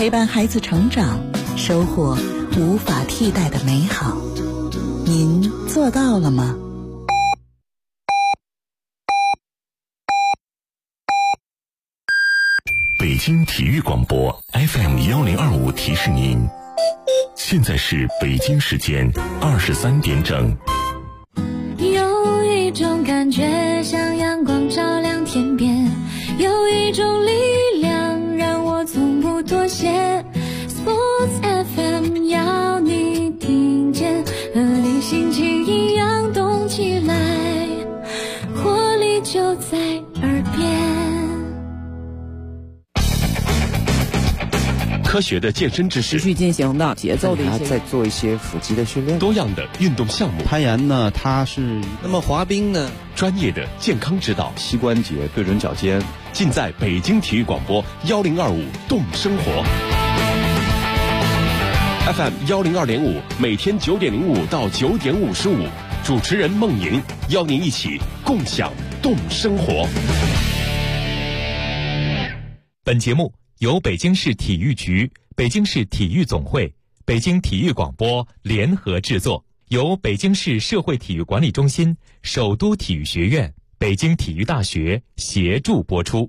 陪伴孩子成长，收获无法替代的美好。您做到了吗？ 北京体育广播 FM1025 提示您，现在是北京时间23点整。 有一种感觉像阳光照亮天边，有一种力量让我从不妥协。 Sports FM 要你听见，和你心情一样动起来，活力就在耳边。 科学的健身知识， 持续进行的节奏的一些， 再做一些腹肌的训练， 多样的运动项目， 攀岩呢，它是那么滑冰呢， 专业的健康指导， 膝关节对准脚尖， 尽在北京体育广播1025动生活 FM102.5，每天9点05到9点55，主持人孟莹邀您一起共享动生活。 本节目由北京市体育局、北京市体育总会、北京体育广播联合制作，由北京市社会体育管理中心、首都体育学院、北京体育大学协助播出。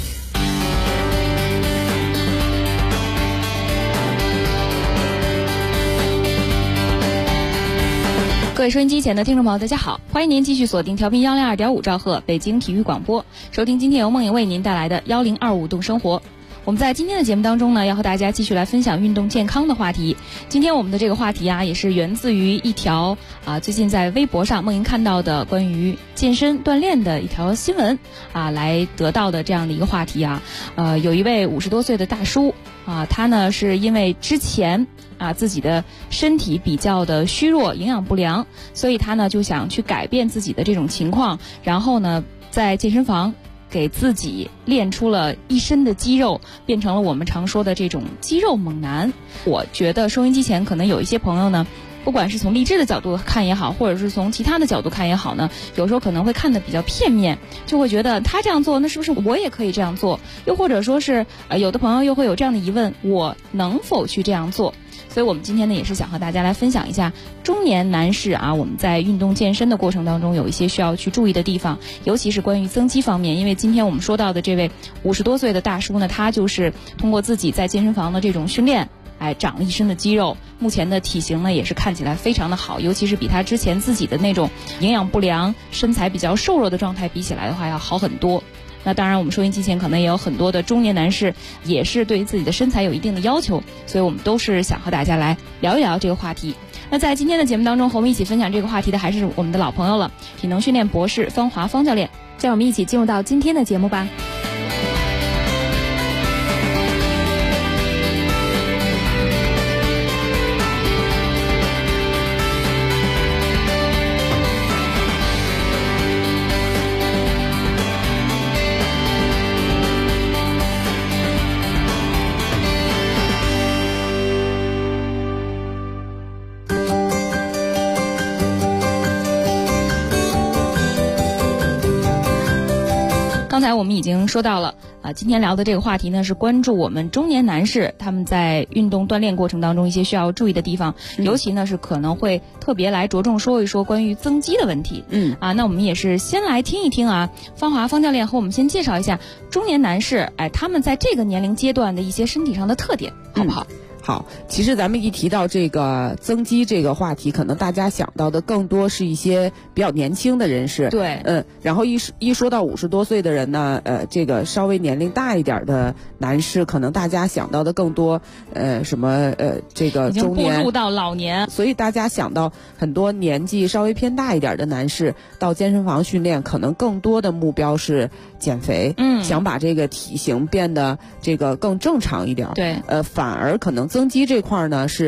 各位收音机前的听众朋友，大家好，欢迎您继续锁定调频102.5兆赫北京体育广播，收听今天由孟莹为您带来的1025动生活。我们在今天的节目当中呢，要和大家继续来分享运动健康的话题。今天我们的这个话题啊，也是源自于一条最近在微博上孟莹看到的关于健身锻炼的一条新闻来得到的这样的一个话题啊。有一位50多岁的大叔他呢是因为之前自己的身体比较的虚弱，营养不良，所以他呢就想去改变自己的这种情况，然后呢在健身房给自己练出了一身的肌肉，变成了我们常说的这种肌肉猛男。我觉得收音机前可能有一些朋友呢，不管是从励志的角度看也好，或者是从其他的角度看也好呢，有时候可能会看得比较片面，就会觉得他这样做，那是不是我也可以这样做？又或者说是有的朋友又会有这样的疑问，我能否去这样做？所以我们今天呢也是想和大家来分享一下中年男士我们在运动健身的过程当中有一些需要去注意的地方，尤其是关于增肌方面。因为今天我们说到的这位50多岁的大叔呢，他就是通过自己在健身房的这种训练长了一身的肌肉，目前的体型呢也是看起来非常的好，尤其是比他之前自己的那种营养不良、身材比较瘦弱的状态比起来的话要好很多。那当然我们收音机前可能也有很多的中年男士也是对于自己的身材有一定的要求，所以我们都是想和大家来聊一聊这个话题。那在今天的节目当中和我们一起分享这个话题的还是我们的老朋友了，体能训练博士方华方教练，让我们一起进入到今天的节目吧。刚才我们已经说到了今天聊的这个话题呢是关注我们中年男士他们在运动锻炼过程当中一些需要注意的地方，尤其呢是可能会特别来着重说一说关于增肌的问题。那我们也是先来听一听方华方教练和我们先介绍一下中年男士他们在这个年龄阶段的一些身体上的特点，好不好？ 好，其实咱们一提到这个增肌这个话题，可能大家想到的更多是一些比较年轻的人士。 对， 然后一说到50多岁的人呢，这个稍微年龄大一点的男士，可能大家想到的更多，这个中年已经步入到老年， 所以大家想到很多年纪稍微偏大一点的男士到健身房训练，可能更多的目标是减肥，想把这个体型变得这个更正常一点。 对， 反而可能增肌这块呢是比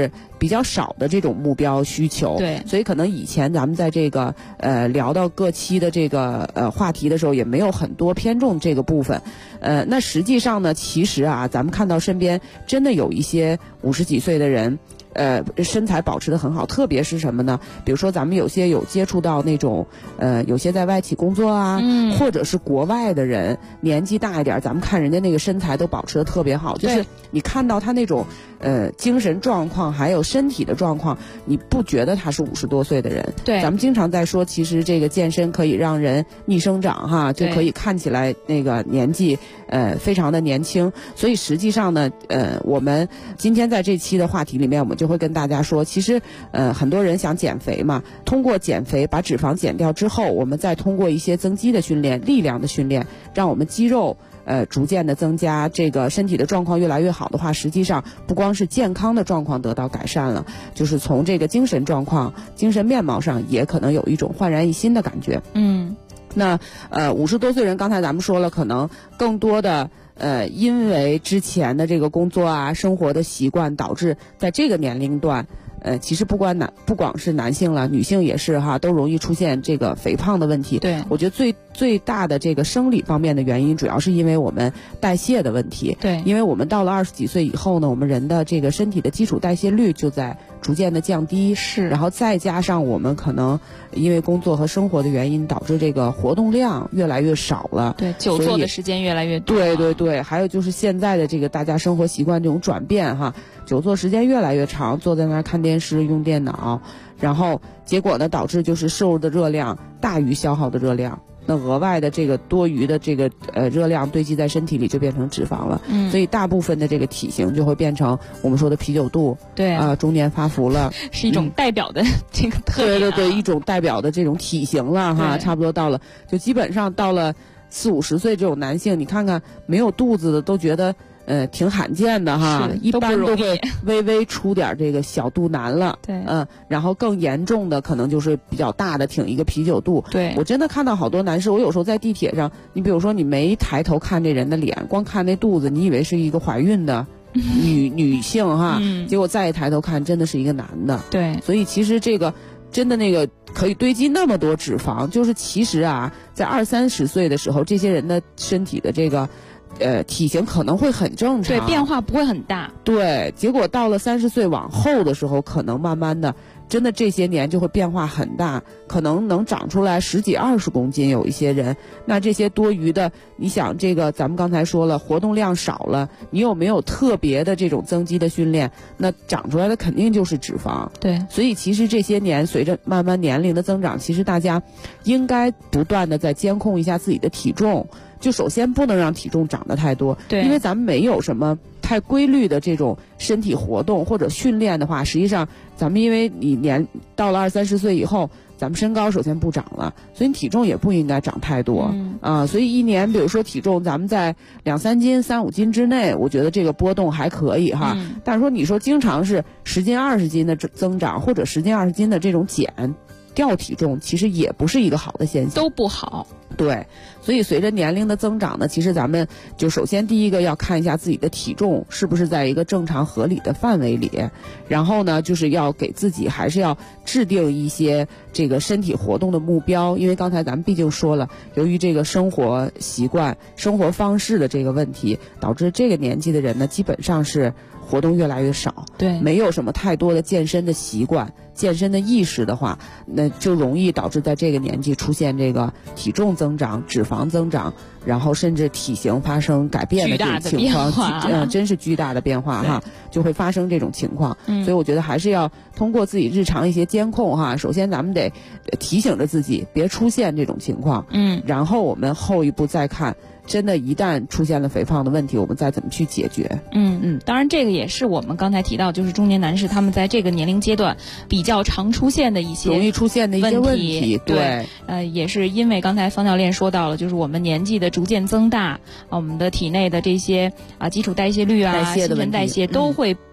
比较少的这种目标需求。 对， 所以可能以前咱们在这个聊到各期的这个话题的时候，也没有很多偏重这个部分。那实际上呢，其实啊，咱们看到身边真的有一些50几岁的人。身材保持得很好，特别是什么呢？比如说咱们有些有接触到那种，有些在外企工作啊，或者是国外的人，年纪大一点，咱们看人家那个身材都保持得特别好，就是你看到他那种精神状况还有身体的状况，你不觉得他是50多岁的人。 对， 咱们经常在说，其实这个健身可以让人逆生长哈，就可以看起来那个年纪非常的年轻。所以实际上呢，我们今天在这期的话题里面，我们就会跟大家说，其实很多人想减肥嘛，通过减肥把脂肪减掉之后，我们再通过一些增肌的训练、力量的训练，让我们肌肉逐渐的增加，这个身体的状况越来越好的话，实际上不光是健康的状况得到改善了，就是从这个精神状况、精神面貌上也可能有一种焕然一新的感觉。那50多岁人，刚才咱们说了，可能更多的因为之前的这个工作啊、生活的习惯，导致在这个年龄段，其实不光是男性了，女性也是哈，都容易出现这个肥胖的问题。 对， 我觉得最大的这个生理方面的原因，主要是因为我们代谢的问题。 对， 因为我们到了20几岁以后呢，我们人的这个身体的基础代谢率就在逐渐的降低。 是， 然后再加上我们可能因为工作和生活的原因，导致这个活动量越来越少了。 对，久坐的时间越来越多。 对，还有就是现在的这个大家生活习惯这种转变哈，久坐时间越来越长，坐在那儿看电视、用电脑，然后结果呢，导致就是摄入的热量大于消耗的热量。那额外的这个多余的这个热量堆积在身体里，就变成脂肪了。所以大部分的这个体型就会变成我们说的啤酒肚。 对中年发福了， 是一种代表的这个特点。 对，一种代表的这种体型了哈，差不多到了，就基本上到了40、50岁这种男性，你看看没有肚子的都觉得挺罕见的哈，一般都会微微出点这个小肚腩了。 对， 然后更严重的可能就是比较大的挺一个啤酒肚。 对， 我真的看到好多男士，我有时候在地铁上，你比如说你没抬头看这人的脸，光看那肚子，你以为是一个怀孕的女性哈，结果再一抬头看，真的是一个男的。 对， 所以其实这个真的那个可以堆积那么多脂肪，就是其实啊，在20、30岁的时候，这些人的身体的这个体型可能会很正常， 对，变化不会很大。 对，结果到了30岁往后的时候，可能慢慢的，真的这些年就会变化很大，可能能长出来10几20公斤，有一些人。那这些多余的，你想这个咱们刚才说了，活动量少了，你有没有特别的这种增肌的训练？那长出来的肯定就是脂肪。 对， 所以其实这些年随着慢慢年龄的增长，其实大家应该不断的在监控一下自己的体重。就首先不能让体重长得太多， 对， 因为咱们没有什么太规律的这种身体活动或者训练的话，实际上咱们因为你到了20、30岁以后，咱们身高首先不长了，所以你体重也不应该长太多所以一年比如说体重咱们在2、3斤、3、5斤之内，我觉得这个波动还可以哈。但是说你说经常是10斤、20斤的增长，或者10斤、20斤的这种掉体重，其实也不是一个好的现象， 都不好。 对，所以随着年龄的增长呢，其实咱们就首先第一个要看一下自己的体重是不是在一个正常合理的范围里，然后呢，就是要给自己还是要制定一些这个身体活动的目标，因为刚才咱们毕竟说了，由于这个生活习惯、生活方式的这个问题，导致这个年纪的人呢，基本上是活动越来越少， 对， 没有什么太多的健身的习惯、健身的意识的话，那就容易导致在这个年纪出现这个体重增长、脂肪增长，然后甚至体型发生改变的这种情况，真是巨大的变化哈，就会发生这种情况。所以我觉得还是要通过自己日常一些监控哈，首先咱们得提醒着自己别出现这种情况，然后我们后一步再看。真的，一旦出现了肥胖的问题，我们再怎么去解决？ 当然，这个也是我们刚才提到，就是中年男士他们在这个年龄阶段比较常出现的一些容易出现的一些问题。 对，也是因为刚才方教练说到了，就是我们年纪的逐渐增大，我们的体内的这些基础代谢率啊、新陈代谢都会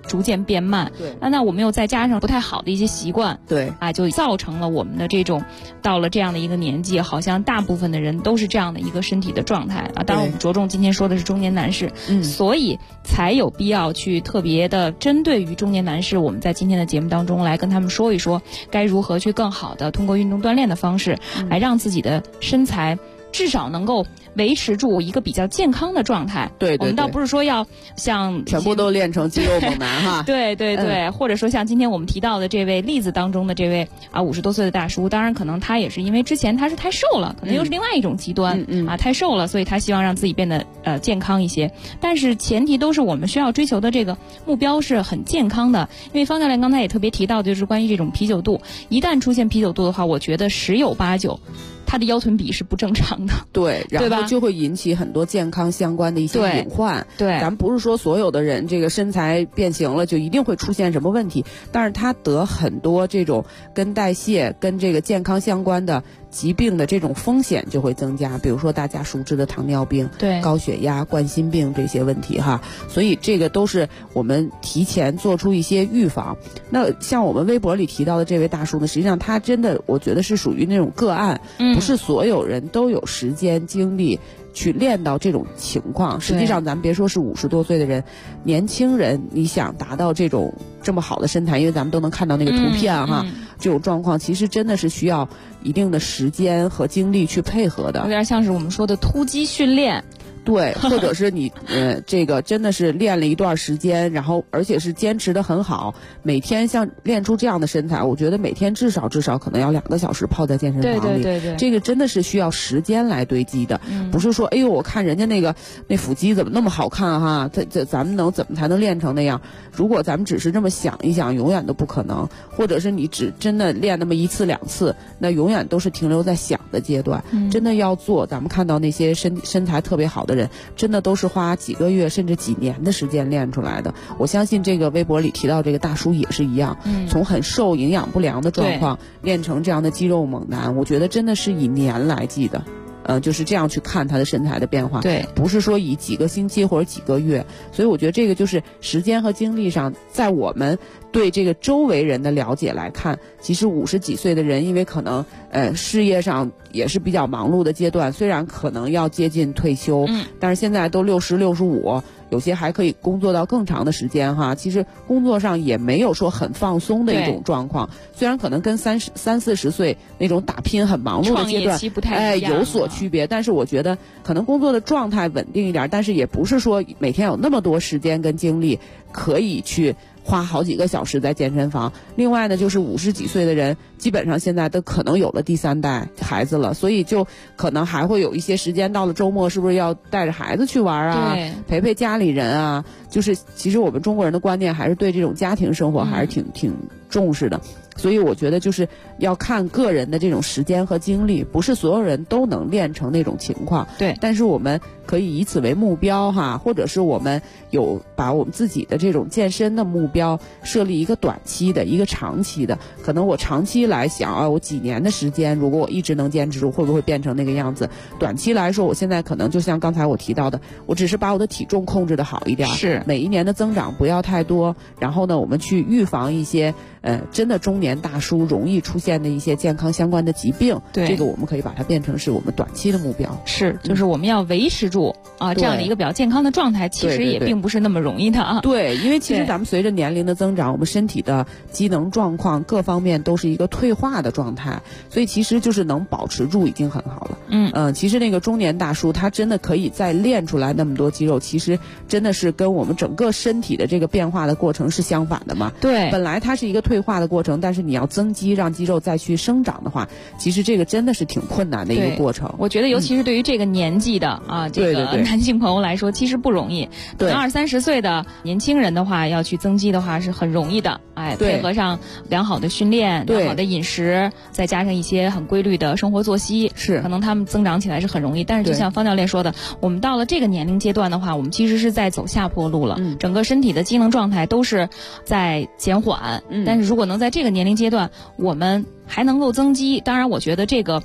逐渐变慢。 对， 那我们又再加上不太好的一些习惯， 对就造成了我们的这种到了这样的一个年纪，好像大部分的人都是这样的一个身体的状态当然我们着重今天说的是中年男士，所以才有必要去特别的针对于中年男士，我们在今天的节目当中来跟他们说一说，该如何去更好的通过运动锻炼的方式，来让自己的身材至少能够维持住一个比较健康的状态。 对， 我们倒不是说要像全部都练成肌肉猛男哈。 对对对，或者说像今天我们提到的这位例子当中的这位50多岁的大叔，当然可能他也是因为之前他是太瘦了，可能又是另外一种极端太瘦了，所以他希望让自己变得健康一些。但是前提都是我们需要追求的这个目标是很健康的。因为方教练刚才也特别提到，就是关于这种啤酒肚，一旦出现啤酒肚的话，我觉得10有8九他的腰臀比是不正常的， 对，然后就会引起很多健康相关的一些隐患。 对， 咱不是说所有的人这个身材变形了就一定会出现什么问题，但是他得很多这种跟代谢、跟这个健康相关的疾病的这种风险就会增加，比如说大家熟知的糖尿病、 对高血压、冠心病这些问题哈。所以这个都是我们提前做出一些预防。那像我们微博里提到的这位大叔呢，实际上他真的我觉得是属于那种个案，不是所有人都有时间精力去练到这种情况。实际上咱们别说是50多岁的人，年轻人你想达到这么好的身材，因为咱们都能看到那个图片哈，这种状况其实真的是需要一定的时间和精力去配合的， 有点像是我们说的突击训练。 对，或者是你这个真的是练了一段时间，然后而且是坚持得很好，每天像练出这样的身材，我觉得每天至少可能要2个小时泡在健身房里。 对， 这个真的是需要时间来堆积的，不是说哎呦我看人家那腹肌怎么那么好看哈，咱们怎么才能练成那样？如果咱们只是这么想一想，永远都不可能。或者是你只真的练那么1次2次，那永远都是停留在想的阶段。真的要做，咱们看到那些身材特别好的人，真的都是花几个月甚至几年的时间练出来的。我相信这个微博里提到这个大叔也是一样，从很瘦营养不良的状况练成这样的肌肉猛男，我觉得真的是以年来计的。就是这样去看他的身材的变化， 对， 不是说以几个星期或者几个月。所以我觉得这个就是时间和精力上，在我们对这个周围人的了解来看，其实50几岁的人，因为可能事业上也是比较忙碌的阶段，虽然可能要接近退休，但是现在都60、65。有些还可以工作到更长的时间哈，其实工作上也没有说很放松的一种状况，虽然可能跟30、40岁那种打拼很忙碌的阶段不太有所区别，但是我觉得可能工作的状态稳定一点，但是也不是说每天有那么多时间跟精力可以去花好几个小时在健身房。另外呢，就是50几岁的人基本上现在都可能有了第3代孩子了，所以就可能还会有一些时间，到了周末是不是要带着孩子去玩啊，陪陪家里人啊。就是其实我们中国人的观念还是对这种家庭生活还是挺重视的，所以我觉得就是要看个人的这种时间和精力，不是所有人都能练成那种情况。 对， 但是我们可以以此为目标哈，或者是我们有把我们自己的这种健身的目标设立一个短期的、一个长期的。可能我长期来想我几年的时间，如果我一直能坚持住，会不会变成那个样子？短期来说，我现在可能就像刚才我提到的，我只是把我的体重控制的好一点， 是每一年的增长不要太多，然后呢，我们去预防一些真的中年大叔容易出现的一些健康相关的疾病。 对， 这个我们可以把它变成是我们短期的目标。 是，就是我们要维持住这样的一个比较健康的状态，其实也并不是那么容易的啊。 对，因为其实咱们随着年龄的增长，我们身体的机能状况各方面都是一个退化的状态，所以其实就是能保持住已经很好了。其实那个中年大叔他真的可以再练出来那么多肌肉，其实真的是跟我们整个身体的这个变化的过程是相反的嘛。 对， 本来它是一个退化的过程，但是你要增肌让肌肉再去生长的话，其实这个真的是挺困难的一个过程。 我觉得尤其是对于这个年纪的这个男性朋友来说，其实不容易。对，20、30岁的年轻人的话，要去增肌的话是很容易的。配合上良好的训练、良好的饮食，再加上一些很规律的生活作息， 是可能他们增长起来是很容易。但是就像方教练说的，我们到了这个年龄阶段的话，我们其实是在走下坡路了。整个身体的机能状态都是在减缓。但是如果能在这个年龄阶段，我们还能够增肌，当然我觉得这个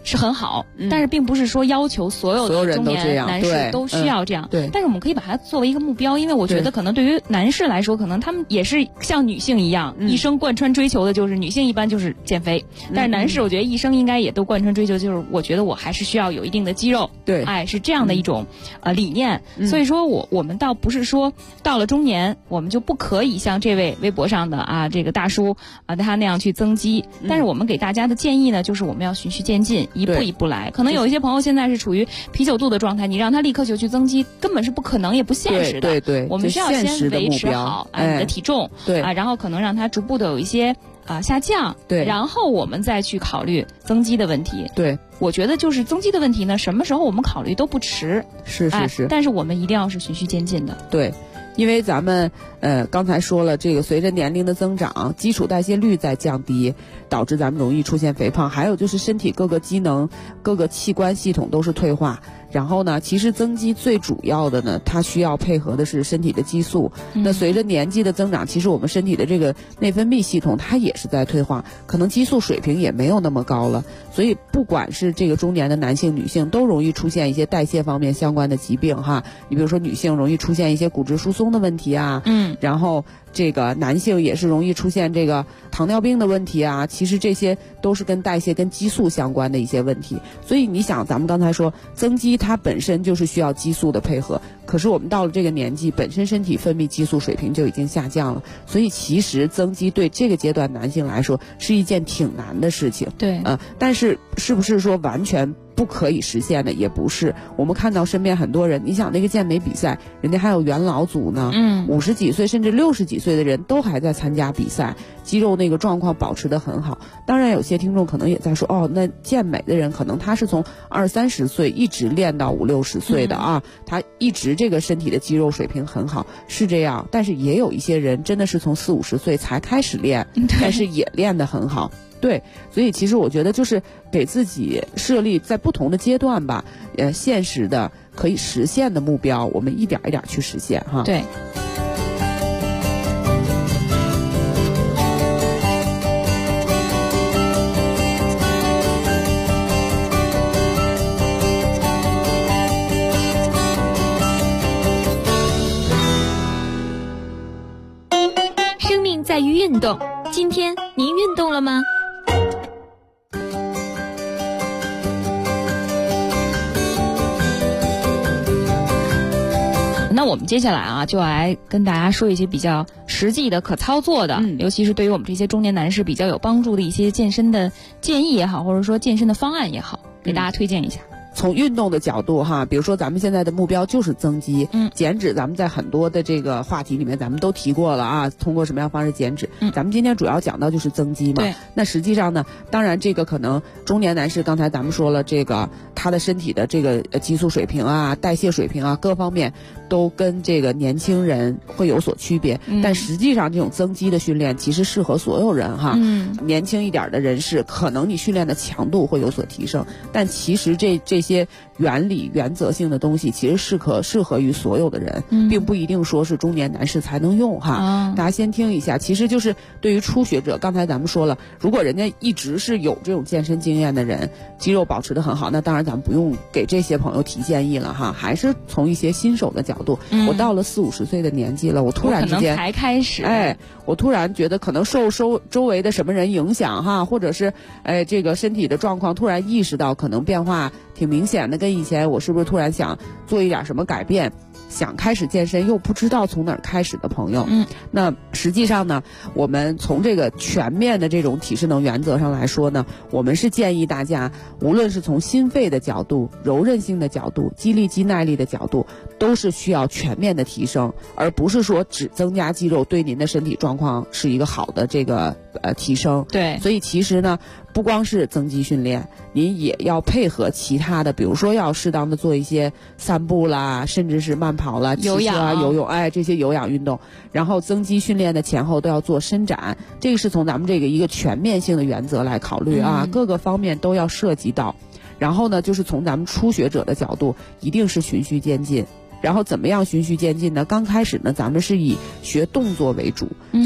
是很好，但是并不是说要求所有的中年男士都需要这样。 对， 但是我们可以把它作为一个目标，因为我觉得可能对于男士来说，可能他们也是像女性一样，一生贯穿追求的就是女性一般就是减肥，但是男士我觉得一生应该也都贯穿追求，就是我觉得我还是需要有一定的肌肉。 对， 哎，是这样的一种理念。所以说我们倒不是说到了中年我们就不可以像这位微博上的这个大叔他那样去增肌，但是我们给大家的建议呢，就是我们要循序渐进，一步一步来。可能有一些朋友现在是处于啤酒肚的状态，你让他立刻就去增肌，根本是不可能也不现实的。 对， 我们需要先维持好你的体重， 对然后可能让他逐步的有一些下降， 对， 然后我们再去考虑增肌的问题。 对， 我觉得就是增肌的问题呢，什么时候我们考虑都不迟。 是， 但是我们一定要是循序渐进的。 对。因为咱们刚才说了，这个随着年龄的增长，基础代谢率在降低，导致咱们容易出现肥胖。还有就是身体各个机能、各个器官系统都是退化。然后呢，其实增肌最主要的呢，它需要配合的是身体的激素。那随着年纪的增长，其实我们身体的这个内分泌系统它也是在退化，可能激素水平也没有那么高了。所以不管是这个中年的男性、女性，都容易出现一些代谢方面相关的疾病哈。你比如说女性容易出现一些骨质疏松的问题啊，然后这个男性也是容易出现这个糖尿病的问题啊，其实这些都是跟代谢跟激素相关的一些问题。所以你想，咱们刚才说增肌它本身就是需要激素的配合，可是我们到了这个年纪，本身身体分泌激素水平就已经下降了，所以其实增肌对这个阶段男性来说是一件挺难的事情。 对， 但是是不是说完全不可以实现的？也不是。我们看到身边很多人，你想那个健美比赛，人家还有元老组呢，50几岁甚至60几岁的人都还在参加比赛，肌肉那个状况保持得很好。当然有些听众可能也在说，那健美的人可能他是从20、30岁一直练到50、60岁的他一直这个身体的肌肉水平很好，是这样。但是也有一些人真的是从40、50岁才开始练，但是也练得很好。对，所以其实我觉得就是给自己设立在不同的阶段吧，现实的可以实现的目标，我们一点一点去实现哈。 对。 生命在于运动，今天您运动了吗？ 那我们接下来就来跟大家说一些比较实际的可操作的，尤其是对于我们这些中年男士比较有帮助的一些健身的建议也好，或者说健身的方案也好，给大家推荐一下。 从运动的角度哈，比如说咱们现在的目标就是增肌，减脂，咱们在很多的这个话题里面咱们都提过了通过什么样方式减脂，咱们今天主要讲到就是增肌嘛。 对。 那实际上呢，当然这个可能中年男士，刚才咱们说了，这个他的身体的这个激素水平代谢水平各方面都跟这个年轻人会有所区别，但实际上这种增肌的训练其实适合所有人哈。年轻一点的人士，可能你训练的强度会有所提升，但其实这些原理原则性的东西其实适合于所有的人，并不一定说是中年男士才能用哈。大家先听一下，其实就是对于初学者，刚才咱们说了，如果人家一直是有这种健身经验的人，肌肉保持得很好，那当然咱们不用给这些朋友提建议了哈，还是从一些新手的角度，我到了40、50岁的年纪了，我突然之间才开始， 我突然觉得可能受周围的什么人影响哈，或者是这个身体的状况突然意识到可能变化挺明显的，跟以前我是不是突然想做一点什么改变，想开始健身又不知道从哪儿开始的朋友，那实际上呢，我们从这个全面的这种体适能原则上来说呢，我们是建议大家，无论是从心肺的角度、柔韧性的角度、肌力肌耐力的角度，都是需要全面的提升，而不是说只增加肌肉对您的身体状况是一个好的这个提升。 对， 所以其实呢，不光是增肌训练，您也要配合其他的，比如说要适当的做一些散步啦，甚至是慢跑啦、骑车游泳，这些有氧运动。然后增肌训练的前后都要做伸展，这个是从咱们这个一个全面性的原则来考虑各个方面都要涉及到。然后呢，就是从咱们初学者的角度，一定是循序渐进。然后怎么样循序渐进呢？刚开始呢，咱们是以学动作为主，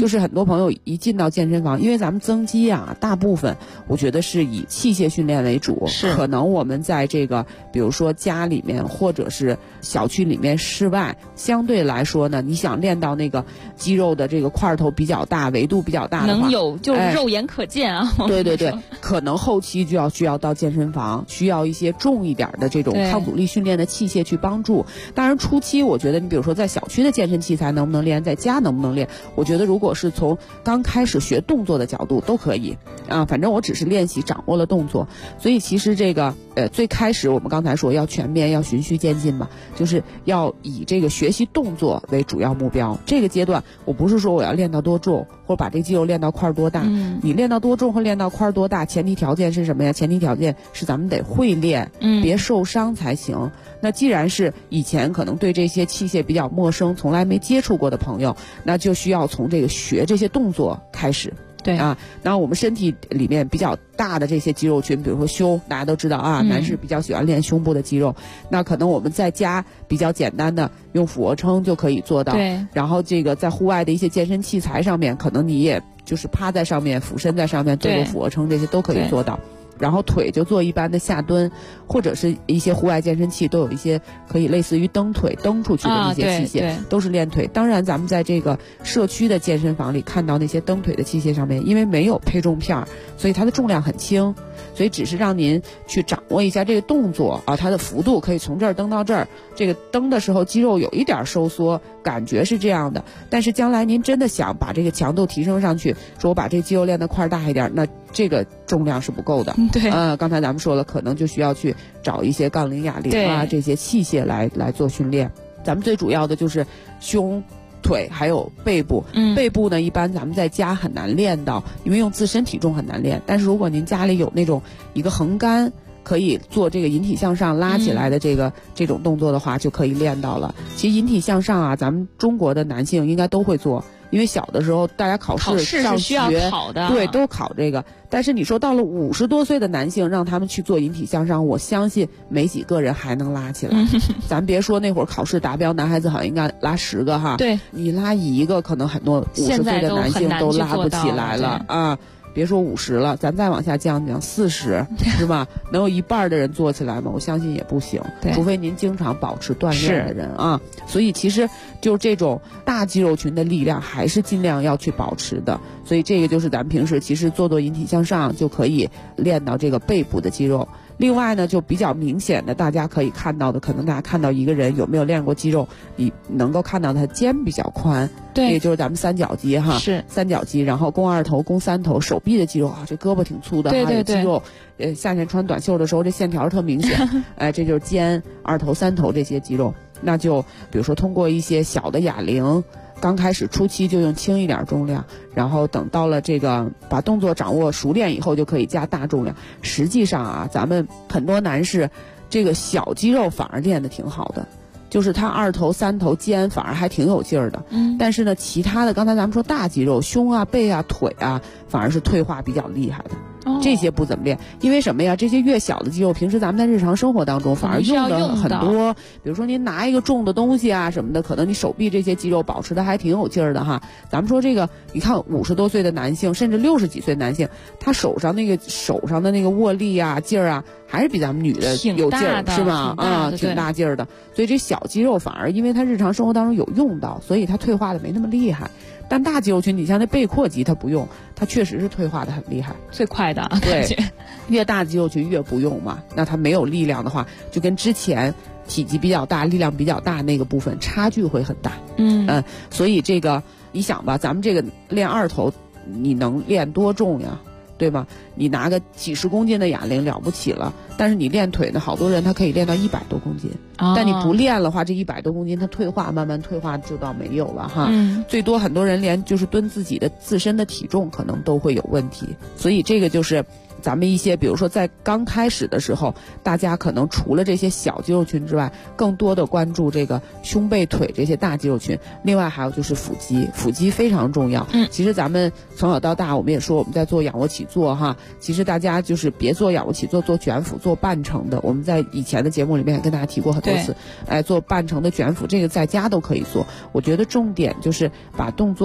就是很多朋友一进到健身房，因为咱们增肌啊，大部分我觉得是以器械训练为主， 是可能我们在这个比如说家里面或者是小区里面室外，相对来说呢，你想练到那个肌肉的这个块头比较大，维度比较大的话， 能有就肉眼可见啊。 对对对，可能后期就需要到健身房，需要一些重一点的这种抗阻力训练的器械去帮助。当然初期我觉得你比如说在小区的健身器材能不能练，在家能不能练，我觉得如果是从刚开始学动作的角度都可以啊，反正我只是练习掌握了动作。所以其实这个最开始我们刚才说要全面要循序渐进嘛，就是要以这个学习动作为主要目标。这个阶段我不是说我要练到多重或者把这肌肉练到块多大，你练到多重和练到块多大，前提条件是什么呀？前提条件是咱们得会练，别受伤才行。那既然是以前可能对这些器械比较陌生，从来没接触过的朋友，那就需要从这个学这些动作开始。 对啊，那我们身体里面比较大的这些肌肉群，比如说胸，大家都知道啊，男士比较喜欢练胸部的肌肉，那可能我们在家比较简单的用俯卧撑就可以做到。 对， 然后这个在户外的一些健身器材上面，可能你也就是趴在上面、俯身在上面做做俯卧撑，这些都可以做到。然后腿就做一般的下蹲，或者是一些户外健身器都有一些可以类似于蹬腿蹬出去的一些器械，都是练腿。当然咱们在这个社区的健身房里看到那些蹬腿的器械上面，因为没有配重片，所以它的重量很轻，所以只是让您去掌握一下这个动作啊，它的幅度可以从这儿蹬到这儿，这个蹬的时候肌肉有一点收缩，感觉是这样的。但是将来您真的想把这个强度提升上去，说我把这肌肉练得块大一点，那这个重量是不够的。 对， 刚才咱们说了，可能就需要去找一些杠铃、哑铃啊这些器械来做训练。咱们最主要的就是胸、腿还有背部。背部呢，一般咱们在家很难练到，因为用自身体重很难练。但是如果您家里有那种一个横杆，可以做这个引体向上拉起来的这种动作的话，就可以练到了。其实引体向上啊，咱们中国的男性应该都会做。因为小的时候大家考试上学是需要考的， 对，都考这个。但是你说到了50多岁的男性，让他们去做引体向上，我相信没几个人还能拉起来。咱别说那会儿考试达标，男孩子好像应该拉10个哈， 对， 你拉1个，可能很多50岁的男性都拉不起来了啊。别说50了，咱再往下降40，是吧？能有一半的人做起来吗？我相信也不行，除非您经常保持锻炼的人啊。所以其实就这种大肌肉群的力量还是尽量要去保持的。所以这个就是咱们平时其实做引体向上就可以练到这个背部的肌肉。另外呢，就比较明显的大家可以看到的，可能大家看到一个人有没有练过肌肉，你能够看到他肩比较宽， 对， 也就是咱们三角肌哈， 是三角肌，然后肱二头、肱三头，手臂的肌肉啊，这胳膊挺粗的， 对对对， 肌肉，夏天穿短袖的时候这线条特明显，这就是肩、二头、三头这些肌肉。那就比如说通过一些小的哑铃。刚开始初期就用轻一点重量，然后等到了这个把动作掌握熟练以后，就可以加大重量。实际上啊，咱们很多男士这个小肌肉反而练得挺好的，就是他二头、三头、肩反而还挺有劲儿的。但是呢，其他的刚才咱们说大肌肉，胸啊、背啊、腿啊，反而是退化比较厉害的。这些不怎么练，因为什么呀？这些越小的肌肉，平时咱们在日常生活当中反而用的很多。比如说您拿一个重的东西啊什么的，可能你手臂这些肌肉保持的还挺有劲儿的哈。咱们说这个，你看50多岁的男性，甚至60几岁男性，他手上的那个握力啊、劲儿啊，还是比咱们女的有劲儿，是吧？啊，挺大劲儿的。所以这小肌肉反而因为他日常生活当中有用到，所以他退化的没那么厉害。但大肌肉群，你像那背阔肌，它不用，它确实是退化的很厉害， 最快的。 对，越大肌肉群越不用嘛，那它没有力量的话，就跟之前体积比较大、力量比较大那个部分差距会很大。所以这个你想吧，咱们这个练二头，你能练多重呀？对吧？你拿个几十公斤的哑铃了不起了，但是你练腿呢，好多人他可以练到100多公斤，但你不练的话，这100多公斤它退化，慢慢退化就到没有了哈。最多很多人连就是蹲自己的自身的体重可能都会有问题，所以这个就是咱们一些比如说在刚开始的时候，大家可能除了这些小肌肉群之外，更多的关注这个胸背腿这些大肌肉群。另外还有就是腹肌，腹肌非常重要。其实咱们从小到大我们也说我们在做仰卧起坐哈，其实大家就是别做仰卧起坐，做卷腹，做半程的。我们在以前的节目里面也跟大家提过很多次，做半程的卷腹，这个在家都可以做。我觉得重点就是把动作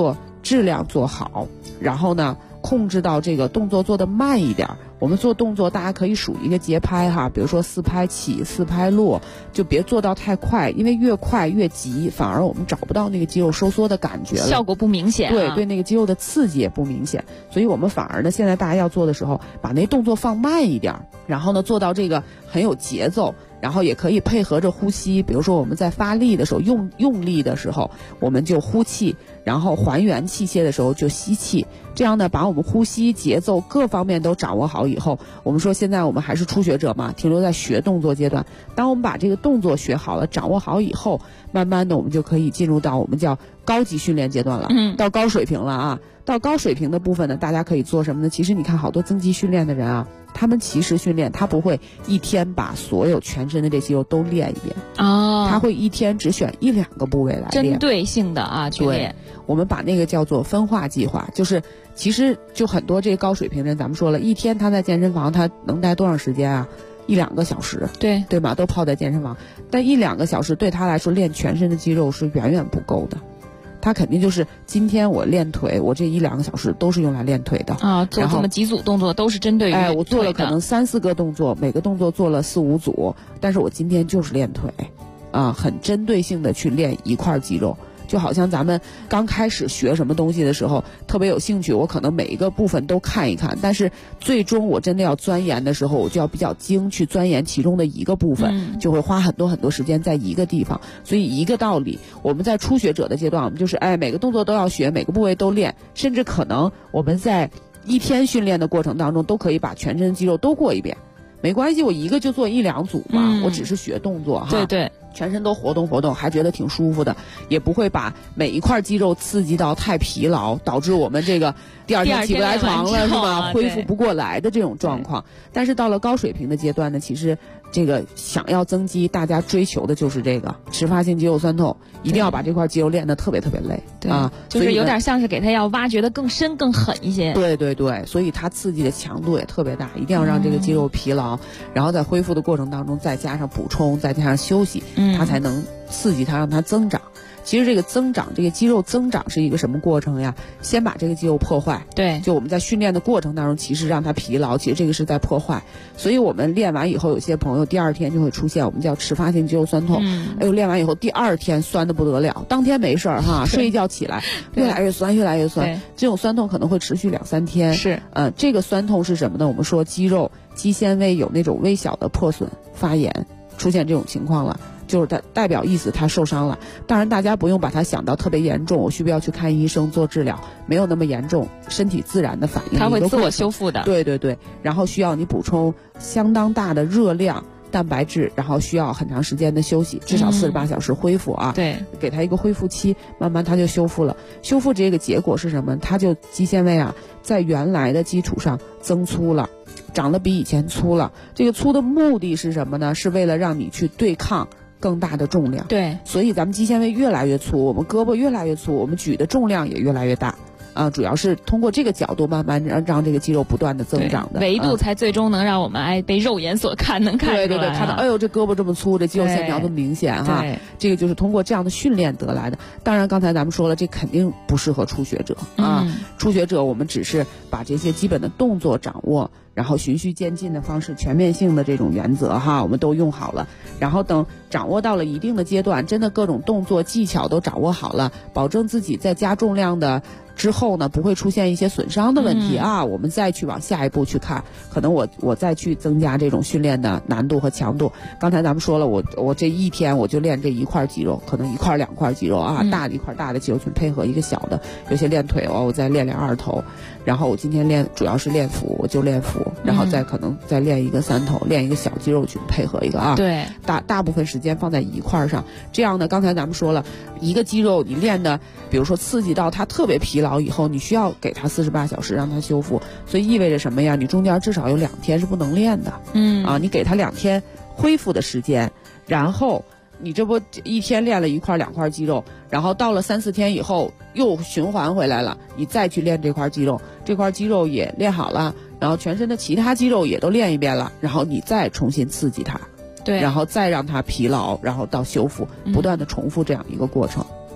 质量做好，然后呢控制到这个动作做得慢一点。我们做动作大家可以数一个节拍哈，比如说4拍起4拍落，就别做到太快，因为越快越急，反而我们找不到那个肌肉收缩的感觉了， 效果不明显对，对那个肌肉的刺激也不明显。所以我们反而呢，现在大家要做的时候，把那动作放慢一点，然后呢做到这个很有节奏，然后也可以配合着呼吸。比如说我们在发力的时候，用力的时候我们就呼气，然后还原器械的时候就吸气，这样呢把我们呼吸节奏各方面都掌握好以后，我们说现在我们还是初学者嘛，停留在学动作阶段。当我们把这个动作学好了，掌握好以后，慢慢的我们就可以进入到我们叫高级训练阶段了，到高水平了啊。到高水平的部分呢，大家可以做什么呢？其实你看好多增肌训练的人啊，他们其实训练他不会一天把所有全身的这肌肉都练一遍他会一天只选1-2个部位来练， 针对性的啊去练。 我们把那个叫做分化计划，就是其实就很多这个高水平人，咱们说了一天他在健身房他能待多长时间啊？1-2个小时，对吧？都泡在健身房，但1-2个小时对他来说练全身的肌肉是远远不够的。他肯定就是今天我练腿，我这1-2个小时都是用来练腿的啊，做这么几组动作都是针对于我做了可能3-4个动作，每个动作做了4-5组，但是我今天就是练腿啊，很针对性的去练一块肌肉。就好像咱们刚开始学什么东西的时候特别有兴趣，我可能每一个部分都看一看，但是最终我真的要钻研的时候，我就要比较精去钻研其中的一个部分，就会花很多时间在一个地方。所以一个道理，我们在初学者的阶段，我们就是每个动作都要学，每个部位都练，甚至可能我们在一天训练的过程当中都可以把全身肌肉都过一遍，没关系，我一个就做1-2组嘛，我只是学动作哈， 对， 全身都活动活动，还觉得挺舒服的，也不会把每一块肌肉刺激到太疲劳，导致我们这个第二天起不来床了，是吧？恢复不过来的这种状况。但是到了高水平的阶段呢，其实这个想要增肌，大家追求的就是这个迟发性肌肉酸痛，一定要把这块肌肉练得特别累啊， 就是有点像是给它要挖掘得更深更狠一些。 对，所以它刺激的强度也特别大，一定要让这个肌肉疲劳，然后在恢复的过程当中再加上补充，再加上休息，它才能刺激它，让它增长。其实这个增长，这个肌肉增长是一个什么过程呀？先把这个肌肉破坏， 对， 就我们在训练的过程当中，其实让它疲劳，其实这个是在破坏。所以我们练完以后，有些朋友第二天就会出现我们叫迟发性肌肉酸痛。练完以后第二天酸得不得了，当天没事儿哈，睡一觉起来越来越酸，这种酸痛可能会持续2-3天。 是， 这个酸痛是什么呢？我们说肌肉肌纤维有那种微小的破损、发炎，出现这种情况了。就是它代表意思它受伤了，当然大家不用把它想到特别严重，我需不要去看医生做治疗，没有那么严重，身体自然的反应， 它会自我修复的。 对，然后需要你补充相当大的热量蛋白质，然后需要很长时间的休息，至少48小时恢复啊。 对， 给它一个恢复期，慢慢它就修复了。修复这个结果是什么？它就肌纤维啊，在原来的基础上增粗了，长得比以前粗了。这个粗的目的是什么呢？是为了让你去对抗更大的重量。 对， 所以咱们肌纤维越来越粗，我们胳膊越来越粗，我们举的重量也越来越大啊，主要是通过这个角度慢慢让这个肌肉不断的增长的， 维度才最终能让我们被肉眼所看，能看出来。 对，看到哎呦这胳膊这么粗，这肌肉线条这么明显哈，这个就是通过这样的训练得来的。当然刚才咱们说了，这肯定不适合初学者啊，初学者我们只是把这些基本的动作掌握，然后循序渐进的方式，全面性的这种原则哈，我们都用好了。然后等掌握到了一定的阶段，真的各种动作技巧都掌握好了，保证自己在加重量的之后呢，不会出现一些损伤的问题啊，我们再去往下一步去看，可能我再去增加这种训练的难度和强度。刚才咱们说了，我这一天我就练这一块肌肉，可能1块2块肌肉啊，大的一块大的肌肉群配合一个小的，有些练腿我再练2头，然后我今天主要是练腹，我就练腹，然后再可能再练一个3头，练一个小肌肉群配合一个啊， 对， 大部分时间放在一块上，这样呢，刚才咱们说了，一个肌肉你练的，比如说刺激到它特别疲劳以后，你需要给它48小时让它修复，所以意味着什么呀？你中间至少有2天是不能练的，你给它2天恢复的时间，然后你这不一天练了1块2块肌肉，然后到了3-4天以后又循环回来了，你再去练这块肌肉，这块肌肉也练好了，然后全身的其他肌肉也都练一遍了，然后你再重新刺激它， 对， 然后再让它疲劳，然后到修复，不断的重复这样一个过程。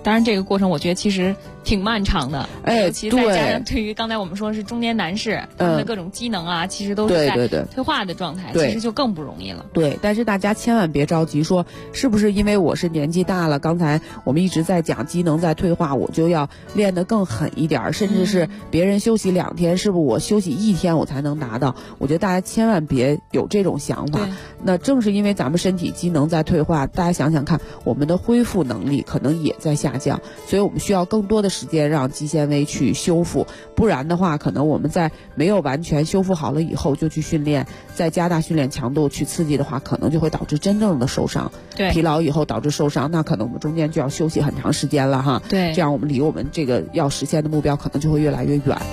当然这个过程我觉得其实挺漫长的，尤其再加上对于刚才我们说的是中年男士，他们的各种机能啊，其实都是在退化的状态，其实就更不容易了。 对，但是大家千万别着急说是不是因为我是年纪大了，刚才我们一直在讲机能在退化，我就要练得更狠一点，甚至是别人休息2天，是不是我休息1天我才能达到？我觉得大家千万别有这种想法。那正是因为咱们身体机能在退化，大家想想看，我们的恢复能力可能也在下降，所以我们需要更多的时间让肌纤维去修复，不然的话可能我们在没有完全修复好了以后就去训练，再加大训练强度去刺激的话，可能就会导致真正的受伤。 对， 疲劳以后导致受伤，那可能我们中间就要休息很长时间了哈。 对， 这样我们离我们这个要实现的目标可能就会越来越远。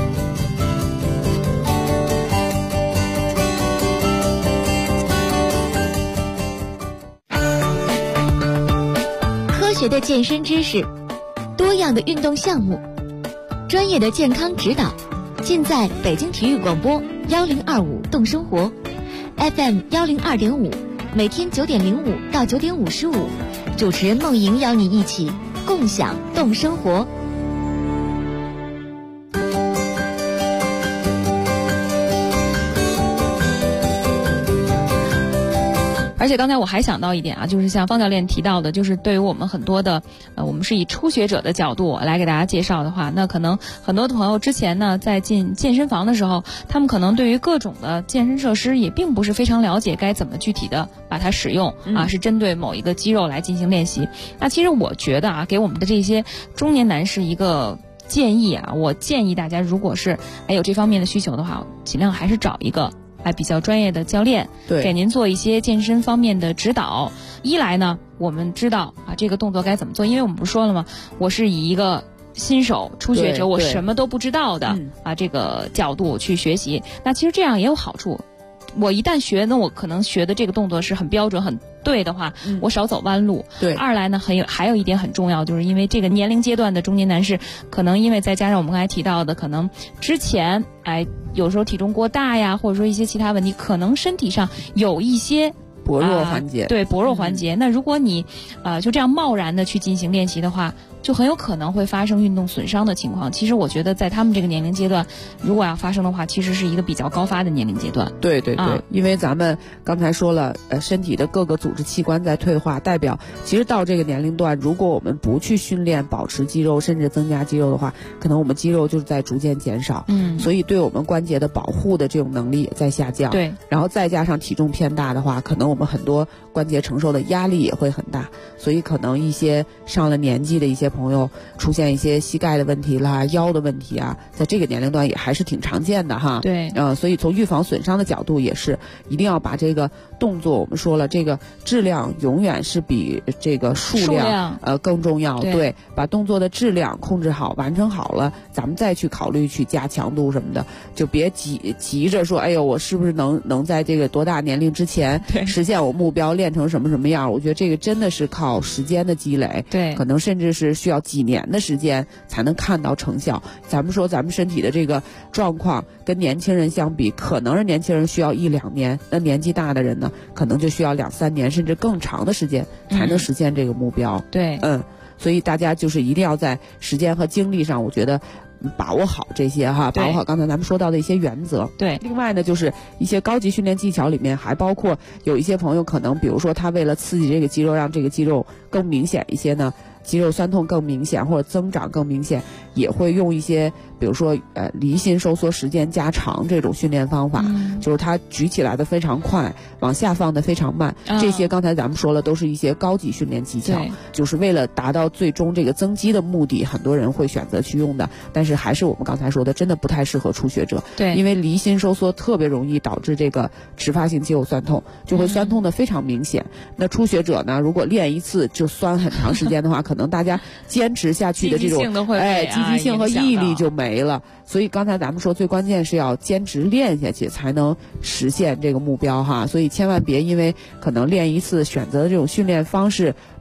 科学的健身知识，多样的运动项目，专业的健康指导，尽在北京体育广播1025动生活 FM 102.5，每天9点05到9点55，主持人梦莹邀你一起共享动生活。 而且刚才我还想到一点啊，就是像方教练提到的，就是对于我们很多的我们是以初学者的角度来给大家介绍的话，那可能很多的朋友之前呢在进健身房的时候，他们可能对于各种的健身设施也并不是非常了解该怎么具体的把它使用啊，是针对某一个肌肉来进行练习。那其实我觉得啊，给我们的这些中年男士一个建议啊，我建议大家如果是有这方面的需求的话，尽量还是找一个比较专业的教练，给您做一些健身方面的指导。一来呢，我们知道这个动作该怎么做，因为我们不是说了吗？我是以一个新手初学者，我什么都不知道的这个角度去学习。那其实这样也有好处。我一旦学，那我可能学的这个动作是很标准、很对的话，我少走弯路。 对。 二来呢，还有一点很重要，就是因为这个年龄阶段的中年男士，可能因为再加上我们刚才提到的，可能之前有时候体重过大呀，或者说一些其他问题，可能身体上有一些薄弱环节。 对，薄弱环节。那如果你就这样贸然的去进行练习的话，就很有可能会发生运动损伤的情况。其实我觉得在他们这个年龄阶段，如果要发生的话，其实是一个比较高发的年龄阶段。 对对对，因为咱们刚才说了，身体的各个组织器官在退化，代表其实到这个年龄段，如果我们不去训练保持肌肉，甚至增加肌肉的话，可能我们肌肉就是在逐渐减少。所以对我们关节的保护的这种能力也在下降。 对， 然后再加上体重偏大的话，可能我们很多关节承受的压力也会很大，所以可能一些上了年纪的一些朋友出现一些膝盖的问题啦、腰的问题啊，在这个年龄段也还是挺常见的哈。 对， 所以从预防损伤的角度也是一定要把这个动作，我们说了，这个质量永远是比这个数量更重要。对，把动作的质量控制好，完成好了，咱们再去考虑去加强度什么的，就别急着说，哎呦，我是不是能在这个多大年龄之前实现我目标，练成什么什么样？我觉得这个真的是靠时间的积累， 对， 可能甚至是需要几年的时间才能看到成效。咱们说咱们身体的这个状况跟年轻人相比，可能是年轻人需要1-2年，那年纪大的人呢，可能就需要2-3年甚至更长的时间才能实现这个目标。 对， 所以大家就是一定要在时间和精力上，我觉得把握好这些哈，把握好刚才咱们说到的一些原则。 对， 另外呢，就是一些高级训练技巧里面还包括有一些朋友可能，比如说他为了刺激这个肌肉，让这个肌肉更明显一些呢，肌肉酸痛更明显或者增长更明显，也会用一些比如说离心收缩时间加长这种训练方法，就是它举起来的非常快，往下放的非常慢，这些刚才咱们说了都是一些高级训练技巧，就是为了达到最终这个增肌的目的，很多人会选择去用的，但是还是我们刚才说的，真的不太适合初学者。 对， 因为离心收缩特别容易导致这个迟发性肌肉酸痛，就会酸痛的非常明显。那初学者呢，如果练一次就酸很长时间的话，可能大家坚持下去的这种积极性和毅力就没了。所以刚才咱们说最关键是要坚持练下去才能实现这个目标哈。所以千万别因为可能练一次选择的这种训练方式